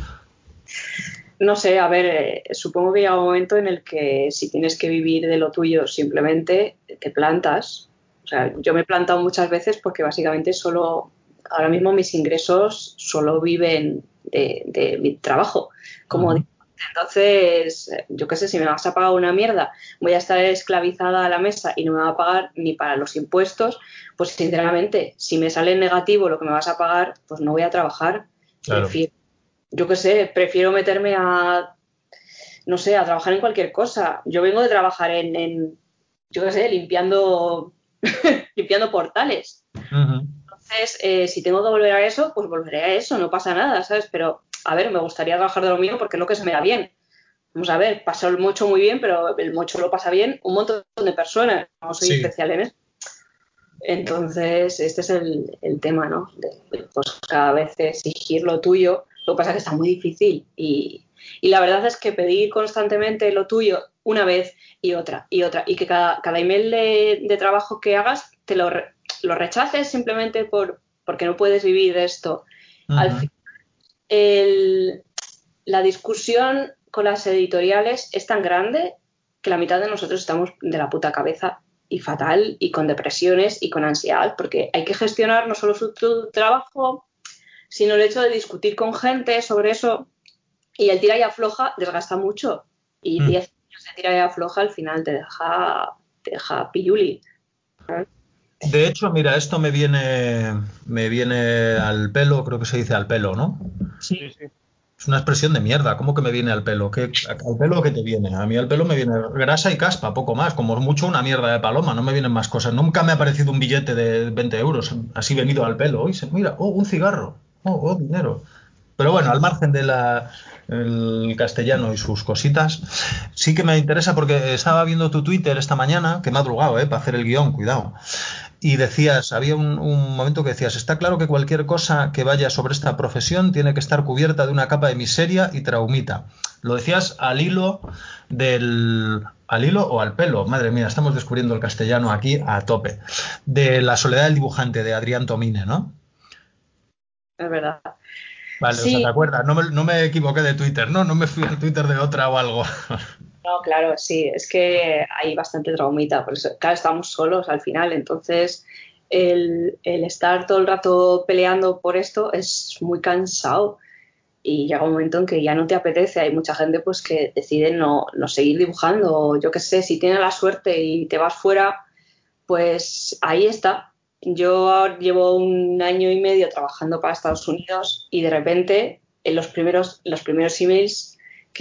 No sé, a ver, supongo que llega un momento en el que si tienes que vivir de lo tuyo simplemente te plantas. O sea, yo me he plantado muchas veces porque básicamente ahora mismo mis ingresos solo viven de mi trabajo. Como Uh-huh. entonces, yo qué sé, si me vas a pagar una mierda, voy a estar esclavizada a la mesa y no me va a pagar ni para los impuestos, pues sinceramente, si me sale en negativo lo que me vas a pagar, pues no voy a trabajar. Claro. Yo qué sé, prefiero meterme no sé, a trabajar en cualquier cosa. Yo vengo de trabajar yo qué sé, limpiando, limpiando portales. Uh-huh. Entonces, si tengo que volver a eso, pues volveré a eso, no pasa nada, ¿sabes? Pero, a ver, me gustaría trabajar de lo mío porque es lo que se me da bien. Vamos a ver, paso el mocho muy bien, pero el mocho lo pasa bien un montón de personas. No soy Sí. especial en eso. Entonces, este es el tema, ¿no? Pues cada vez exigir lo tuyo. Lo que pasa es que está muy difícil y la verdad es que pedir constantemente lo tuyo una vez y otra y que cada email de trabajo que hagas te lo rechaces simplemente porque no puedes vivir de esto. Al Uh-huh. final, la discusión con las editoriales es tan grande que la mitad de nosotros estamos de la puta cabeza y fatal y con depresiones y con ansiedad porque hay que gestionar no solo tu trabajo sino el hecho de discutir con gente sobre eso y el tira y afloja desgasta mucho y 10 años de tira y afloja al final te deja pilluli. De hecho, mira, esto me viene al pelo, creo que se dice al pelo, ¿no? Sí, sí. Es una expresión de mierda. ¿Cómo que me viene al pelo? ¿Al pelo qué te viene? A mí al pelo me viene grasa y caspa, poco más. Como mucho una mierda de paloma, no me vienen más cosas. Nunca me ha aparecido un billete de 20 euros así venido al pelo. Mira, un cigarro. Dinero. Pero bueno, al margen de el castellano y sus cositas, sí que me interesa porque estaba viendo tu Twitter esta mañana, que me ha madrugado, para hacer el guión, cuidado. Y decías, había un momento que decías, está claro que cualquier cosa que vaya sobre esta profesión tiene que estar cubierta de una capa de miseria y traumita. Lo decías al hilo o al pelo, madre mía, estamos descubriendo el castellano aquí a tope, de La soledad del dibujante de Adrián Tomine, ¿no? Es verdad. Vale, o sea, ¿te Sí, acuerdas? No me equivoqué de Twitter, ¿no? No me fui al Twitter de otra o algo. no, claro, sí, es que hay bastante traumita, por eso, claro, estamos solos al final, entonces el estar todo el rato peleando por esto es muy cansado y llega un momento en que ya no te apetece. Hay mucha gente pues que decide no seguir dibujando, o yo qué sé, si tienes la suerte y te vas fuera, pues ahí está. Yo llevo 1 año y medio trabajando para Estados Unidos y de repente en los primeros emails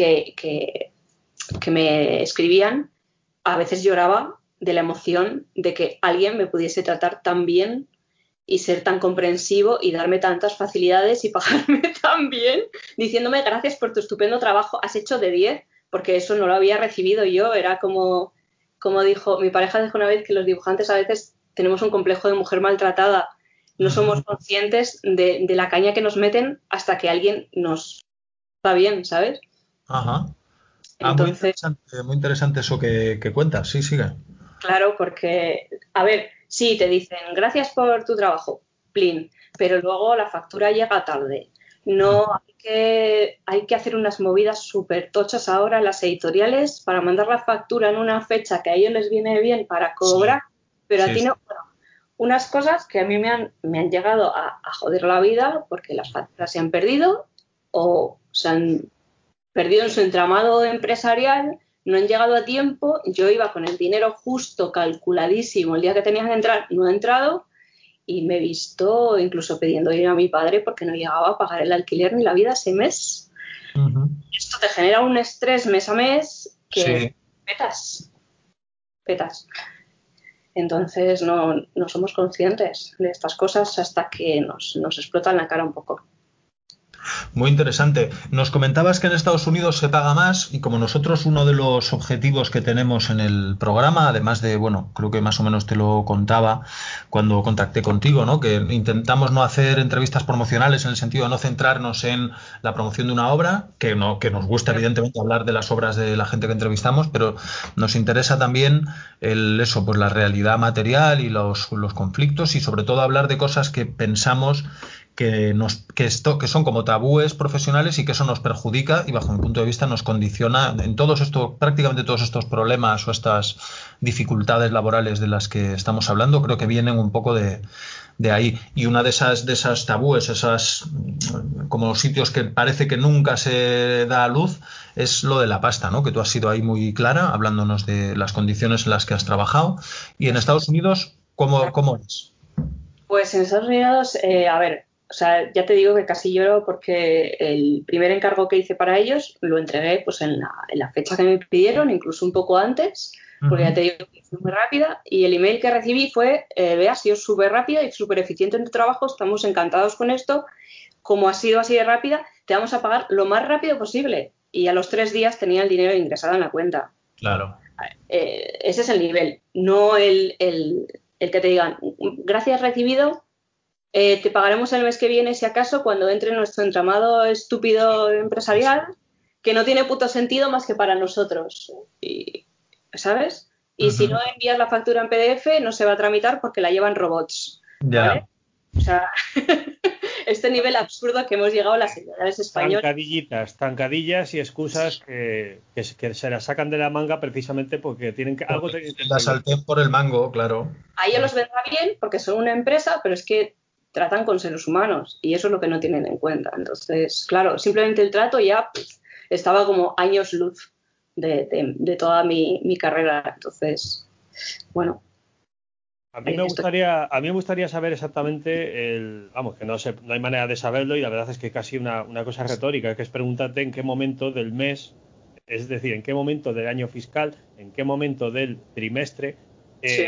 que me escribían, a veces lloraba de la emoción de que alguien me pudiese tratar tan bien y ser tan comprensivo y darme tantas facilidades y pagarme tan bien, diciéndome gracias por tu estupendo trabajo, has hecho de 10, porque eso no lo había recibido yo. Era como dijo, mi pareja dijo una vez que los dibujantes a veces tenemos un complejo de mujer maltratada, no somos conscientes de la caña que nos meten hasta que alguien nos va bien, ¿sabes? Ajá. Ah, Entonces, muy interesante eso que cuentas. Sí, sigue. claro, porque, a ver, sí, te dicen gracias por tu trabajo, plin, pero luego la factura llega tarde. No, hay que hacer unas movidas súper tochas ahora en las editoriales para mandar la factura en una fecha que a ellos les viene bien para Sí, cobrar, pero a sí, ti sí. no. Bueno, unas cosas que a mí me han llegado a joder la vida porque las facturas se han perdido o se han perdido en su entramado empresarial, no han llegado a tiempo, yo iba con el dinero justo, calculadísimo, el día que tenías que entrar, no he entrado y me he visto incluso pidiendo dinero a mi padre porque no llegaba a pagar el alquiler ni la vida ese mes. Ujú. Esto te genera un estrés mes a mes que Sí. petas, petas. Entonces no somos conscientes de estas cosas hasta que nos explotan la cara un poco. Muy interesante. Nos comentabas que en Estados Unidos se paga más y como nosotros uno de los objetivos que tenemos en el programa, además de, bueno, creo que más o menos te lo contaba cuando contacté contigo, ¿no? Que intentamos no hacer entrevistas promocionales en el sentido de no centrarnos en la promoción de una obra, que no, que nos gusta evidentemente hablar de las obras de la gente que entrevistamos, pero nos interesa también eso, pues la realidad material y los conflictos y sobre todo hablar de cosas que pensamos que son como tabúes profesionales y que eso nos perjudica y bajo mi punto de vista nos condiciona en prácticamente todos estos problemas o estas dificultades laborales de las que estamos hablando, creo que vienen un poco de ahí. Y una de esas tabúes, esas como sitios que parece que nunca se da a luz, es lo de la pasta, ¿no? Que tú has sido ahí muy clara, hablándonos de las condiciones en las que has trabajado. Y en Estados Unidos, ¿cómo es? Pues en Estados Unidos, a ver, o sea, ya te digo que casi lloro porque el primer encargo que hice para ellos lo entregué pues en la fecha que me pidieron, incluso un poco antes, porque ya Ujú. te digo que fui muy rápida y el email que recibí fue, Bea, has sido súper rápida y súper eficiente en tu trabajo, estamos encantados con esto, como has sido así de rápida, te vamos a pagar lo más rápido posible. Y a los 3 días tenía el dinero ingresado en la cuenta. Claro. Ese es el nivel, no el que te digan, gracias recibido, te pagaremos el mes que viene si acaso cuando entre nuestro entramado estúpido empresarial que no tiene puto sentido más que para nosotros. Y, ¿sabes? Y si no Ujú. envías la factura en PDF no se va a tramitar porque la llevan robots, ¿vale? Ya. O sea, este nivel absurdo que hemos llegado a las editoriales españolas. Zancadillas y excusas que se las sacan de la manga precisamente porque algo Porque tienen que la entregar. salté por el mango, claro. A ellos los vendrá bien porque son una empresa, pero es que tratan con seres humanos y eso es lo que no tienen en cuenta. Entonces, claro, simplemente el trato ya estaba como años luz de toda mi carrera. Entonces, bueno, ahí estoy. A mí me gustaría saber exactamente vamos, que no sé, no hay manera de saberlo y la verdad es que casi una cosa retórica, que es preguntarte en qué momento del mes, es decir, en qué momento del año fiscal, en qué momento del trimestre Sí,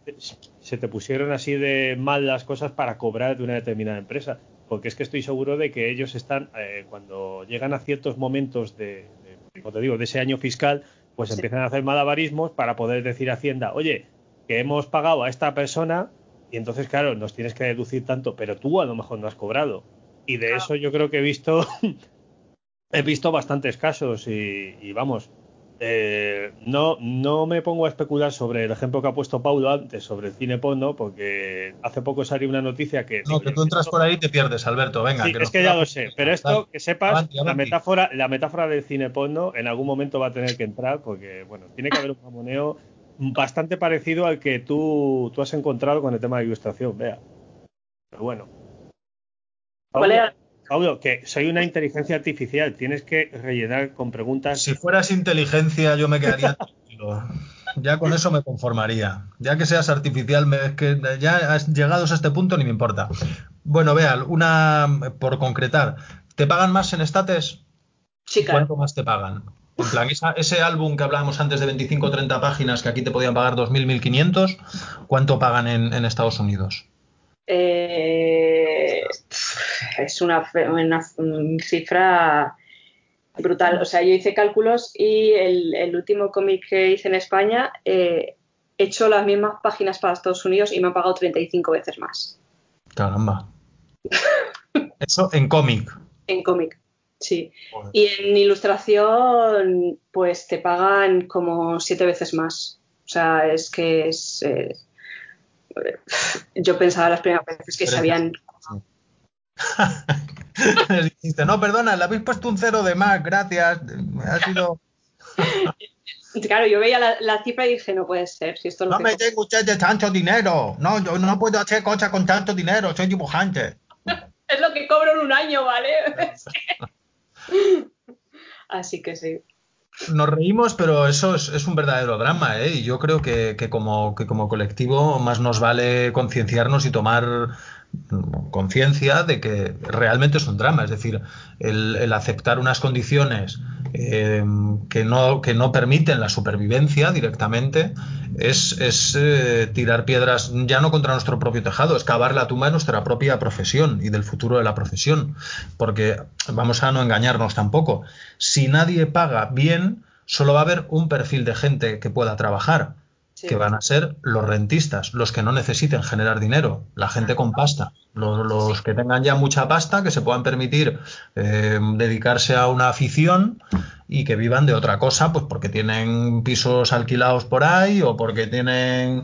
se te pusieron así de mal las cosas para cobrar de una determinada empresa. Porque es que estoy seguro de que ellos están, cuando llegan a ciertos momentos como te digo, de ese año fiscal, pues sí. empiezan a hacer malabarismos para poder decir a Hacienda, oye, que hemos pagado a esta persona y entonces, claro, nos tienes que deducir tanto, pero tú a lo mejor no has cobrado. Y de Claro. eso yo creo que he visto bastantes casos y vamos. No me pongo a especular sobre el ejemplo que ha puesto Paulo antes sobre el cine porno, porque hace poco salió una noticia que... No, que tú entras por ahí y te pierdes, Alberto. Venga, Sí, que es nos que ya queda lo poco. sé, pero esto, Dale. que sepas, Avanti, avanti. la metáfora del cine porno en algún momento va a tener que entrar, porque, bueno, tiene que haber un mamoneo bastante parecido al que tú has encontrado con el tema de ilustración, vea. Pero bueno. ¿Cuál era? Paulo, que soy una inteligencia artificial, tienes que rellenar con preguntas. Si fueras inteligencia, yo me quedaría tranquilo. Ya con eso me conformaría. Ya que seas artificial, es que ya llegados a este punto ni me importa. Bueno, Beal, por concretar, ¿te pagan más en States? Sí, ¿Y claro. cuánto más te pagan? En plan, ese álbum que hablábamos antes de 25 o 30 páginas que aquí te podían pagar 2.000, 1.500, ¿cuánto pagan en Estados Unidos? Es una cifra brutal. O sea, yo hice cálculos y el último cómic que hice en España he hecho las mismas páginas para Estados Unidos y me han pagado 35 veces más. Caramba. Eso en cómic. En cómic, sí. Joder. Y en ilustración, pues te pagan como 7 veces más. O sea, es que es... yo pensaba las primeras veces que sabían... Les dijiste, no, perdona, le habéis puesto un 0 de más, gracias. Ha sido... Claro, yo veía la cifra y dije, no puede ser, si esto es lo No que me cobro. den ustedes tanto dinero. No, yo no puedo hacer cosas con tanto dinero. Soy dibujante. Es lo que cobro en un año, ¿vale? Así que sí. Nos reímos, pero eso es un verdadero drama, ¿eh? Y yo creo que como colectivo más nos vale concienciarnos y tomar conciencia de que realmente es un drama. Es decir, el aceptar unas condiciones que no permiten la supervivencia directamente es tirar piedras ya no contra nuestro propio tejado, es cavar la tumba de nuestra propia profesión y del futuro de la profesión. Porque vamos a no engañarnos tampoco. Si nadie paga bien, solo va a haber un perfil de gente que pueda trabajar, Sí. que van a ser los rentistas, los que no necesiten generar dinero, la gente con pasta, los que tengan ya mucha pasta, que se puedan permitir dedicarse a una afición y que vivan de otra cosa, pues porque tienen pisos alquilados por ahí o porque tienen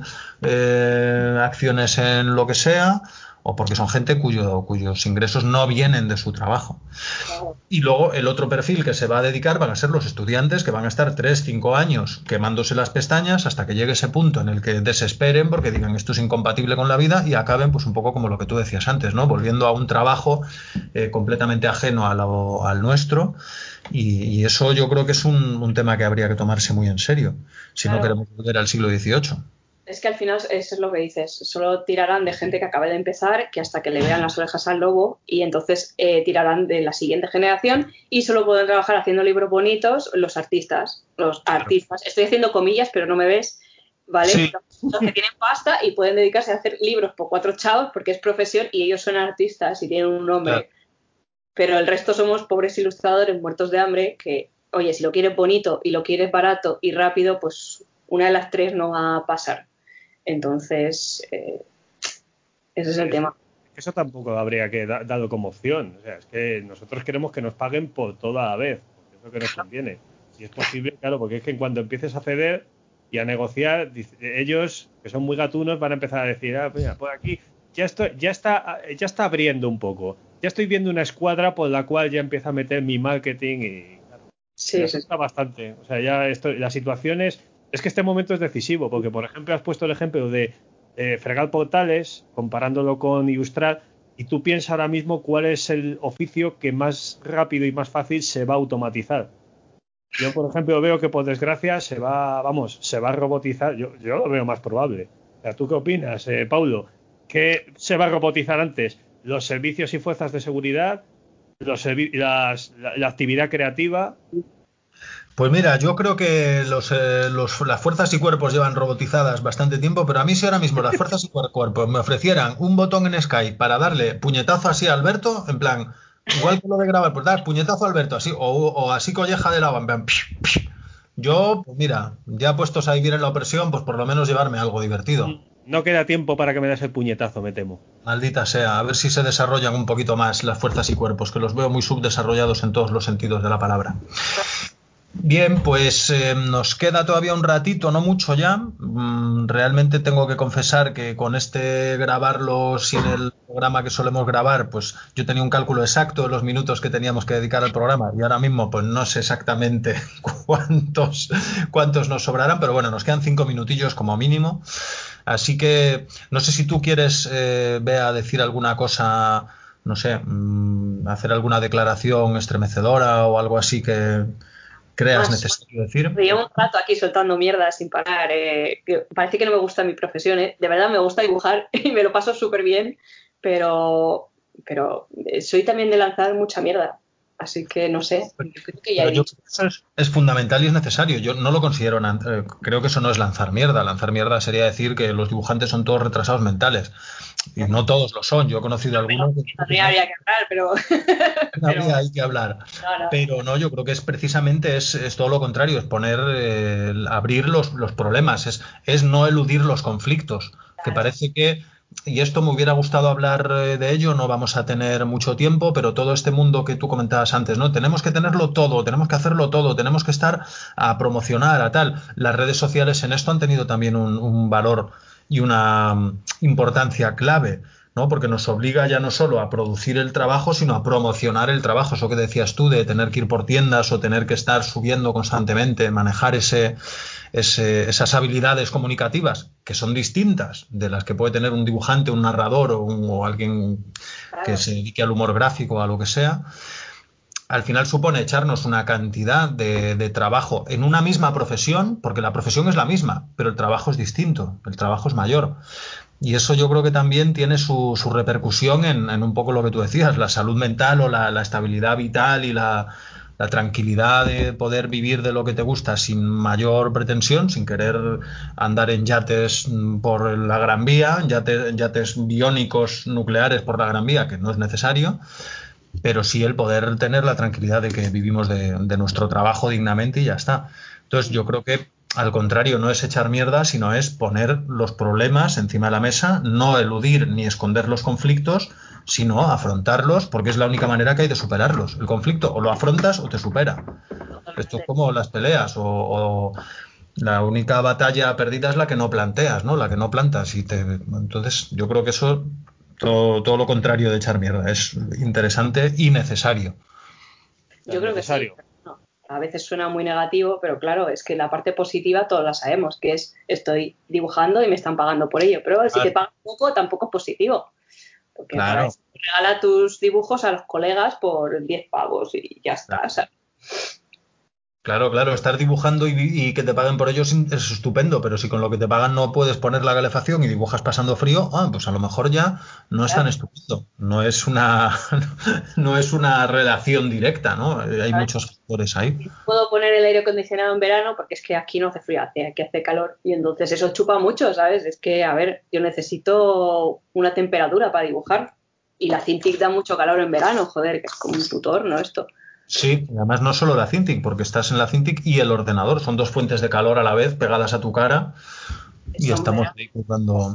acciones en lo que sea o porque son gente cuyos ingresos no vienen de su trabajo. Y luego el otro perfil que se va a dedicar van a ser los estudiantes que van a estar 3, 5 años quemándose las pestañas hasta que llegue ese punto en el que desesperen porque digan esto es incompatible con la vida y acaben pues un poco como lo que tú decías antes, ¿no? Volviendo a un trabajo completamente ajeno al nuestro y eso yo creo que es un tema que habría que tomarse muy en serio si no queremos volver al siglo XVIII. Es que al final eso es lo que dices, solo tirarán de gente que acabe de empezar, que hasta que le vean las orejas al lobo, y entonces tirarán de la siguiente generación y solo pueden trabajar haciendo libros bonitos los artistas. Estoy haciendo comillas, pero no me ves, ¿vale? Sí. Los que tienen pasta y pueden dedicarse a hacer libros por 4 chavos porque es profesión y ellos son artistas y tienen un nombre. Claro. Pero el resto somos pobres ilustradores muertos de hambre que, oye, si lo quieres bonito y lo quieres barato y rápido, pues una de las tres no va a pasar. Entonces, ese es el tema. Eso tampoco habría que dado como opción. O sea, es que nosotros queremos que nos paguen por toda la vez, porque es lo que nos conviene. Si es posible, claro, porque es que en cuanto empieces a ceder y a negociar, ellos, que son muy gatunos, van a empezar a decir, mira, por aquí ya está abriendo un poco. Ya estoy viendo una escuadra por la cual ya empiezo a meter mi marketing y claro, me asusta bastante. O sea, ya la situación es que este momento es decisivo, porque por ejemplo has puesto el ejemplo de fregar portales, comparándolo con ilustrar, y tú piensas ahora mismo cuál es el oficio que más rápido y más fácil se va a automatizar. Yo, por ejemplo, veo que por desgracia se va a robotizar. Yo lo veo más probable. O sea, ¿tú qué opinas, Paulo? ¿Qué se va a robotizar antes? ¿Los servicios y fuerzas de seguridad? ¿La actividad creativa? Pues mira, yo creo que las fuerzas y cuerpos llevan robotizadas bastante tiempo, pero a mí si ahora mismo las fuerzas y cuerpos me ofrecieran un botón en Skype para darle puñetazo así a Alberto, en plan, igual que lo de grabar, pues dar puñetazo a Alberto, así, o así colleja de lava, en plan, yo, pues mira, ya puestos a vivir en la opresión, pues por lo menos llevarme algo divertido. No queda tiempo para que me des el puñetazo, me temo. Maldita sea, a ver si se desarrollan un poquito más las fuerzas y cuerpos, que los veo muy subdesarrollados en todos los sentidos de la palabra. Bien, pues nos queda todavía un ratito, no mucho ya. Realmente tengo que confesar que con este grabarlo sin el programa que solemos grabar, pues yo tenía un cálculo exacto de los minutos que teníamos que dedicar al programa y ahora mismo pues no sé exactamente cuántos nos sobrarán, pero bueno, nos quedan 5 minutillos como mínimo. Así que no sé si tú quieres, Bea, decir alguna cosa, no sé, hacer alguna declaración estremecedora o algo así que creas Más. necesario decir. Llevo un rato aquí soltando mierda sin parar. Que parece que no me gusta mi profesión, ¿eh? De verdad me gusta dibujar y me lo paso súper bien, pero soy también de lanzar mucha mierda. Así que no sé, yo creo que ya Pero he yo dicho. creo que eso es fundamental y es necesario. Yo no lo considero, creo que eso no es lanzar mierda. Lanzar mierda sería decir que los dibujantes son todos retrasados mentales. Y no todos lo son. Yo he conocido algunos que También habría que hablar, pero, pero habría ahí que hablar. no, no. Pero no, yo creo que es precisamente es todo lo contrario, es poner, abrir los problemas, es no eludir los conflictos, que Claro. parece que, y esto me hubiera gustado hablar de ello, no vamos a tener mucho tiempo, pero todo este mundo que tú comentabas antes, ¿no? Tenemos que tenerlo todo, tenemos que hacerlo todo, tenemos que estar a promocionar, a tal. Las redes sociales en esto han tenido también un valor y una importancia clave. ¿No? Porque nos obliga ya no solo a producir el trabajo, sino a promocionar el trabajo. Eso que decías tú de tener que ir por tiendas o tener que estar subiendo constantemente, manejar esas habilidades comunicativas que son distintas de las que puede tener un dibujante, un narrador o alguien que Claro. se dedique al humor gráfico o a lo que sea. Al final supone echarnos una cantidad de trabajo en una misma profesión, porque la profesión es la misma, pero el trabajo es distinto, el trabajo es mayor. Y eso yo creo que también tiene su repercusión en un poco lo que tú decías, la salud mental o la estabilidad vital y la tranquilidad de poder vivir de lo que te gusta sin mayor pretensión, sin querer andar en yates por la Gran Vía, yates biónicos nucleares por la Gran Vía, que no es necesario, pero sí el poder tener la tranquilidad de que vivimos de nuestro trabajo dignamente y ya está. Entonces yo creo que al contrario no es echar mierda, sino es poner los problemas encima de la mesa, no eludir ni esconder los conflictos, sino afrontarlos, porque es la única manera que hay de superarlos. El conflicto o lo afrontas o te supera. Esto es Totalmente. como las peleas o la única batalla perdida es la que no planteas, ¿no? La que no plantas. Entonces, yo creo que eso, todo lo contrario de echar mierda, es interesante y necesario. Yo Tan creo que sí. necesario. Pero no. A veces suena muy negativo, pero claro, es que la parte positiva todos la sabemos, que es estoy dibujando y me están pagando por ello. Pero si te Claro, pagan poco, tampoco es positivo. Porque para claro. eso regala tus dibujos a los colegas por 10 pavos y ya está. Claro. ¿Sabes? Claro, claro, estar dibujando y que te paguen por ello es estupendo, pero si con lo que te pagan no puedes poner la calefacción y dibujas pasando frío, pues a lo mejor ya no es tan Claro, estupendo. No es una, no es una relación directa, ¿no? Hay ¿sabes? muchos factores ahí. Y no puedo poner el aire acondicionado en verano porque es que aquí no hace frío, aquí hace calor y entonces eso chupa mucho, ¿sabes? Es que, a ver, yo necesito una temperatura para dibujar y la Cintiq da mucho calor en verano, joder, que es como un tutor, ¿no? Esto. Sí, y además no solo la Cintiq, porque estás en la Cintiq y el ordenador, son dos fuentes de calor a la vez pegadas a tu cara y Eso, hombre, estamos ¿no? ahí currando.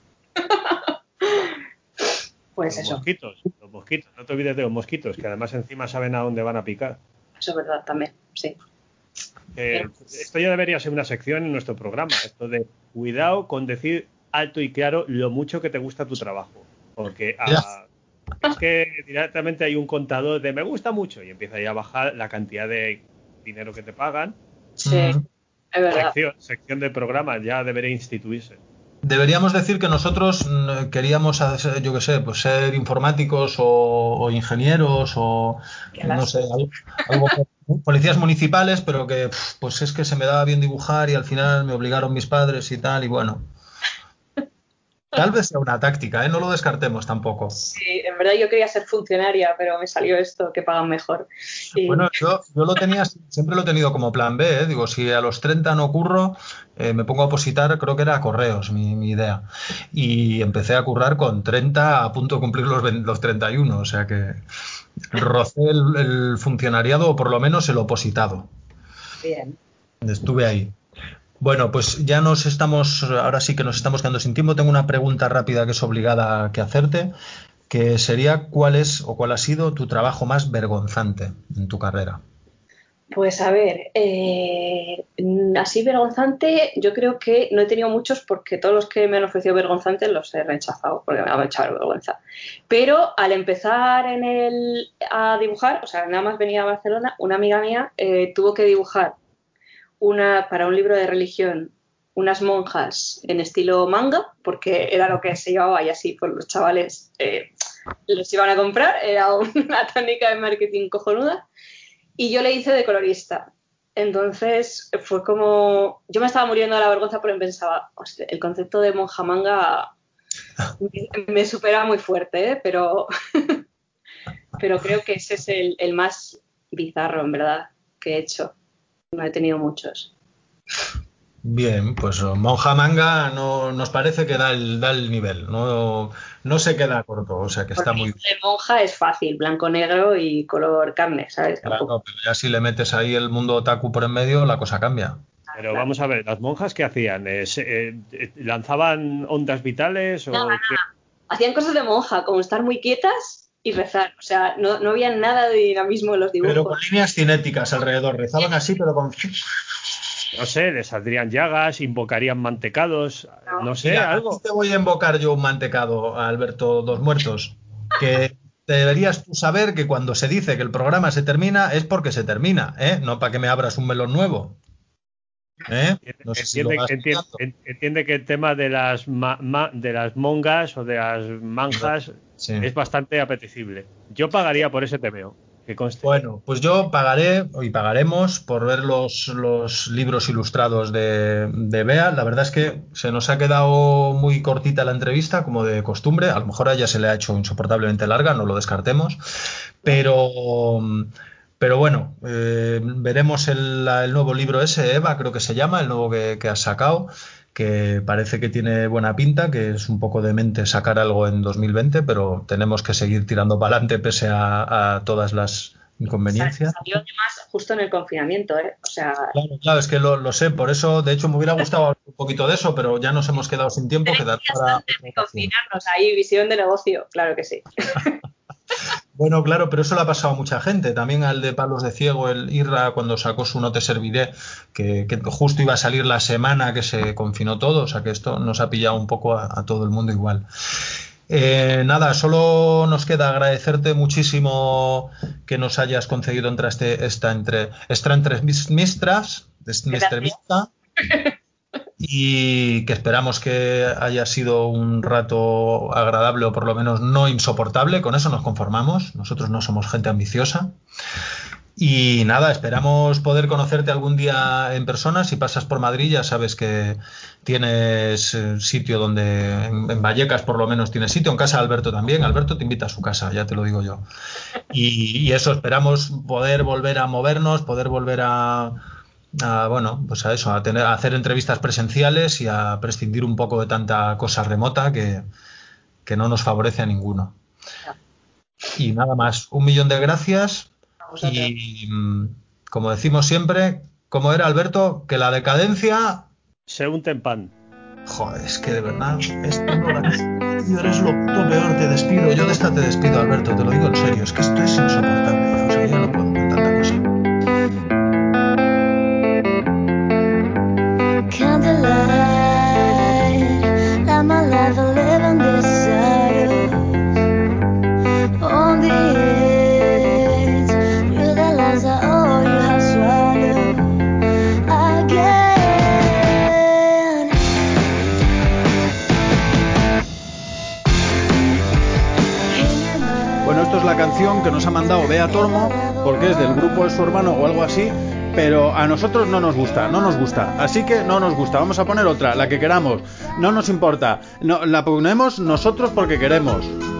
Pues eso, Los mosquitos, no te olvides de los mosquitos, que además encima saben a dónde van a picar. eso es verdad también, sí. Pero, Esto ya debería ser una sección en nuestro programa, esto de cuidado con decir alto y claro lo mucho que te gusta tu trabajo, porque Ya. es que directamente hay un contador de me gusta mucho y empieza ya a bajar la cantidad de dinero que te pagan. sí, es verdad. Sección de programa ya debería instituirse. Deberíamos decir que nosotros queríamos, yo qué sé, pues ser informáticos o ingenieros o Qué no sé, lástima. algo, policías municipales, pero que pues es que se me daba bien dibujar y al final me obligaron mis padres y tal, y bueno, tal vez sea una táctica, ¿eh? No lo descartemos tampoco. Sí, en verdad yo quería ser funcionaria, pero me salió esto, que pagan mejor. Y Bueno, yo lo tenía, siempre lo he tenido como plan B, ¿eh? Digo, si a los 30 no curro, me pongo a opositar, creo que era a correos mi idea. Y empecé a currar con 30 a punto de cumplir los 31, o sea que rocé el funcionariado o por lo menos el opositado. bien. Estuve ahí. Bueno, pues ya ahora sí que nos estamos quedando sin tiempo. Tengo una pregunta rápida que es obligada que hacerte, que sería ¿cuál es o cuál ha sido tu trabajo más vergonzante en tu carrera? Pues a ver, así vergonzante, yo creo que no he tenido muchos porque todos los que me han ofrecido vergonzantes los he rechazado porque me han echado vergüenza. Pero al empezar a dibujar, o sea, nada más venía a Barcelona, una amiga mía tuvo que dibujar para un libro de religión unas monjas en estilo manga, porque era lo que se llevaba y así pues los chavales los iban a comprar, era una técnica de marketing cojonuda. Y yo le hice de colorista. Entonces fue como... Yo me estaba muriendo de la vergüenza porque pensaba, hostia, el concepto de monja manga me supera muy fuerte, ¿eh? Pero creo que ese es el más bizarro, en verdad, que he hecho. No he tenido muchos. Bien, pues monja manga no, nos parece que da el nivel, no se queda corto, o sea que está Porque muy el de monja es fácil, blanco, negro y color carne, ¿sabes? claro, pero ya si le metes ahí el mundo otaku por en medio, la cosa cambia. Pero vamos a ver, ¿las monjas qué hacían? ¿Lanzaban ondas vitales Nada, o qué? hacían cosas de monja, como estar muy quietas y rezar. O sea, no había nada de dinamismo en los Pero con dibujos. líneas cinéticas alrededor, rezaban así, pero con... No sé, les saldrían llagas, invocarían mantecados, No. no sé, Mira, aquí algo. te voy a invocar yo un mantecado, Alberto Dos Muertos, que deberías tú saber que cuando se dice que el programa se termina es porque se termina, ¿eh? No para que me abras un melón nuevo, ¿eh? No sé si lo vas pillando. Entiende que el tema de de las mongas o de las manjas Sí. es bastante apetecible. Yo pagaría por ese TVO, que conste. Bueno, pues yo pagaré y pagaremos por ver los libros ilustrados de Bea. La verdad es que se nos ha quedado muy cortita la entrevista, como de costumbre. A lo mejor a ella se le ha hecho insoportablemente larga, no lo descartemos. Pero, pero bueno, veremos el nuevo libro ese, Eva, creo que se llama, el nuevo que has sacado, que parece que tiene buena pinta, que es un poco demente sacar algo en 2020, pero tenemos que seguir tirando para adelante pese a todas las inconveniencias. Salió además justo en el confinamiento, ¿eh? O sea, Claro, claro, es que lo sé, por eso, de hecho, me hubiera gustado hablar un poquito de eso, pero ya nos hemos quedado sin tiempo, 3 quedar días para antes otra de ocasión. confinarnos, ahí visión de negocio, claro que sí. Bueno, claro, pero eso le ha pasado a mucha gente. También al de Palos de Ciego, el Irra, cuando sacó su No te serviré, que justo iba a salir la semana que se confinó todo, o sea que esto nos ha pillado un poco a todo el mundo igual. Nada, solo nos queda agradecerte muchísimo que nos hayas concedido esta Gracias. entrevista y que esperamos que haya sido un rato agradable o por lo menos no insoportable. Con eso nos conformamos. Nosotros no somos gente ambiciosa. Y nada, esperamos poder conocerte algún día en persona. Si pasas por Madrid, ya sabes que tienes sitio donde, en Vallecas por lo menos tienes sitio, en casa de Alberto también. Alberto te invita a su casa, ya te lo digo yo. Y eso, esperamos poder volver a movernos, poder volver bueno, pues a eso, a hacer entrevistas presenciales y a prescindir un poco de tanta cosa remota que no nos favorece a ninguno. Y nada más, 1.000.000 de gracias A vosotros. y como decimos siempre, como era Alberto, que la decadencia, Se unten pan. joder, es que de verdad, esto no la... Tío, eres lo puto peor, te despido, yo de esta te despido, Alberto, te lo digo en serio, es que esto es insoportable, ya, o sea, ya no puedo con tanta cosa. Candlelight, let my life live on this side on the edge. You realize that all you have swallowed again. Bueno, esto es la canción que nos ha mandado Bea Tormo, porque es del grupo de su hermano o algo así, pero a nosotros no nos gusta, así que no nos gusta, vamos a poner otra, la que queramos, no nos importa, no, la ponemos nosotros porque queremos.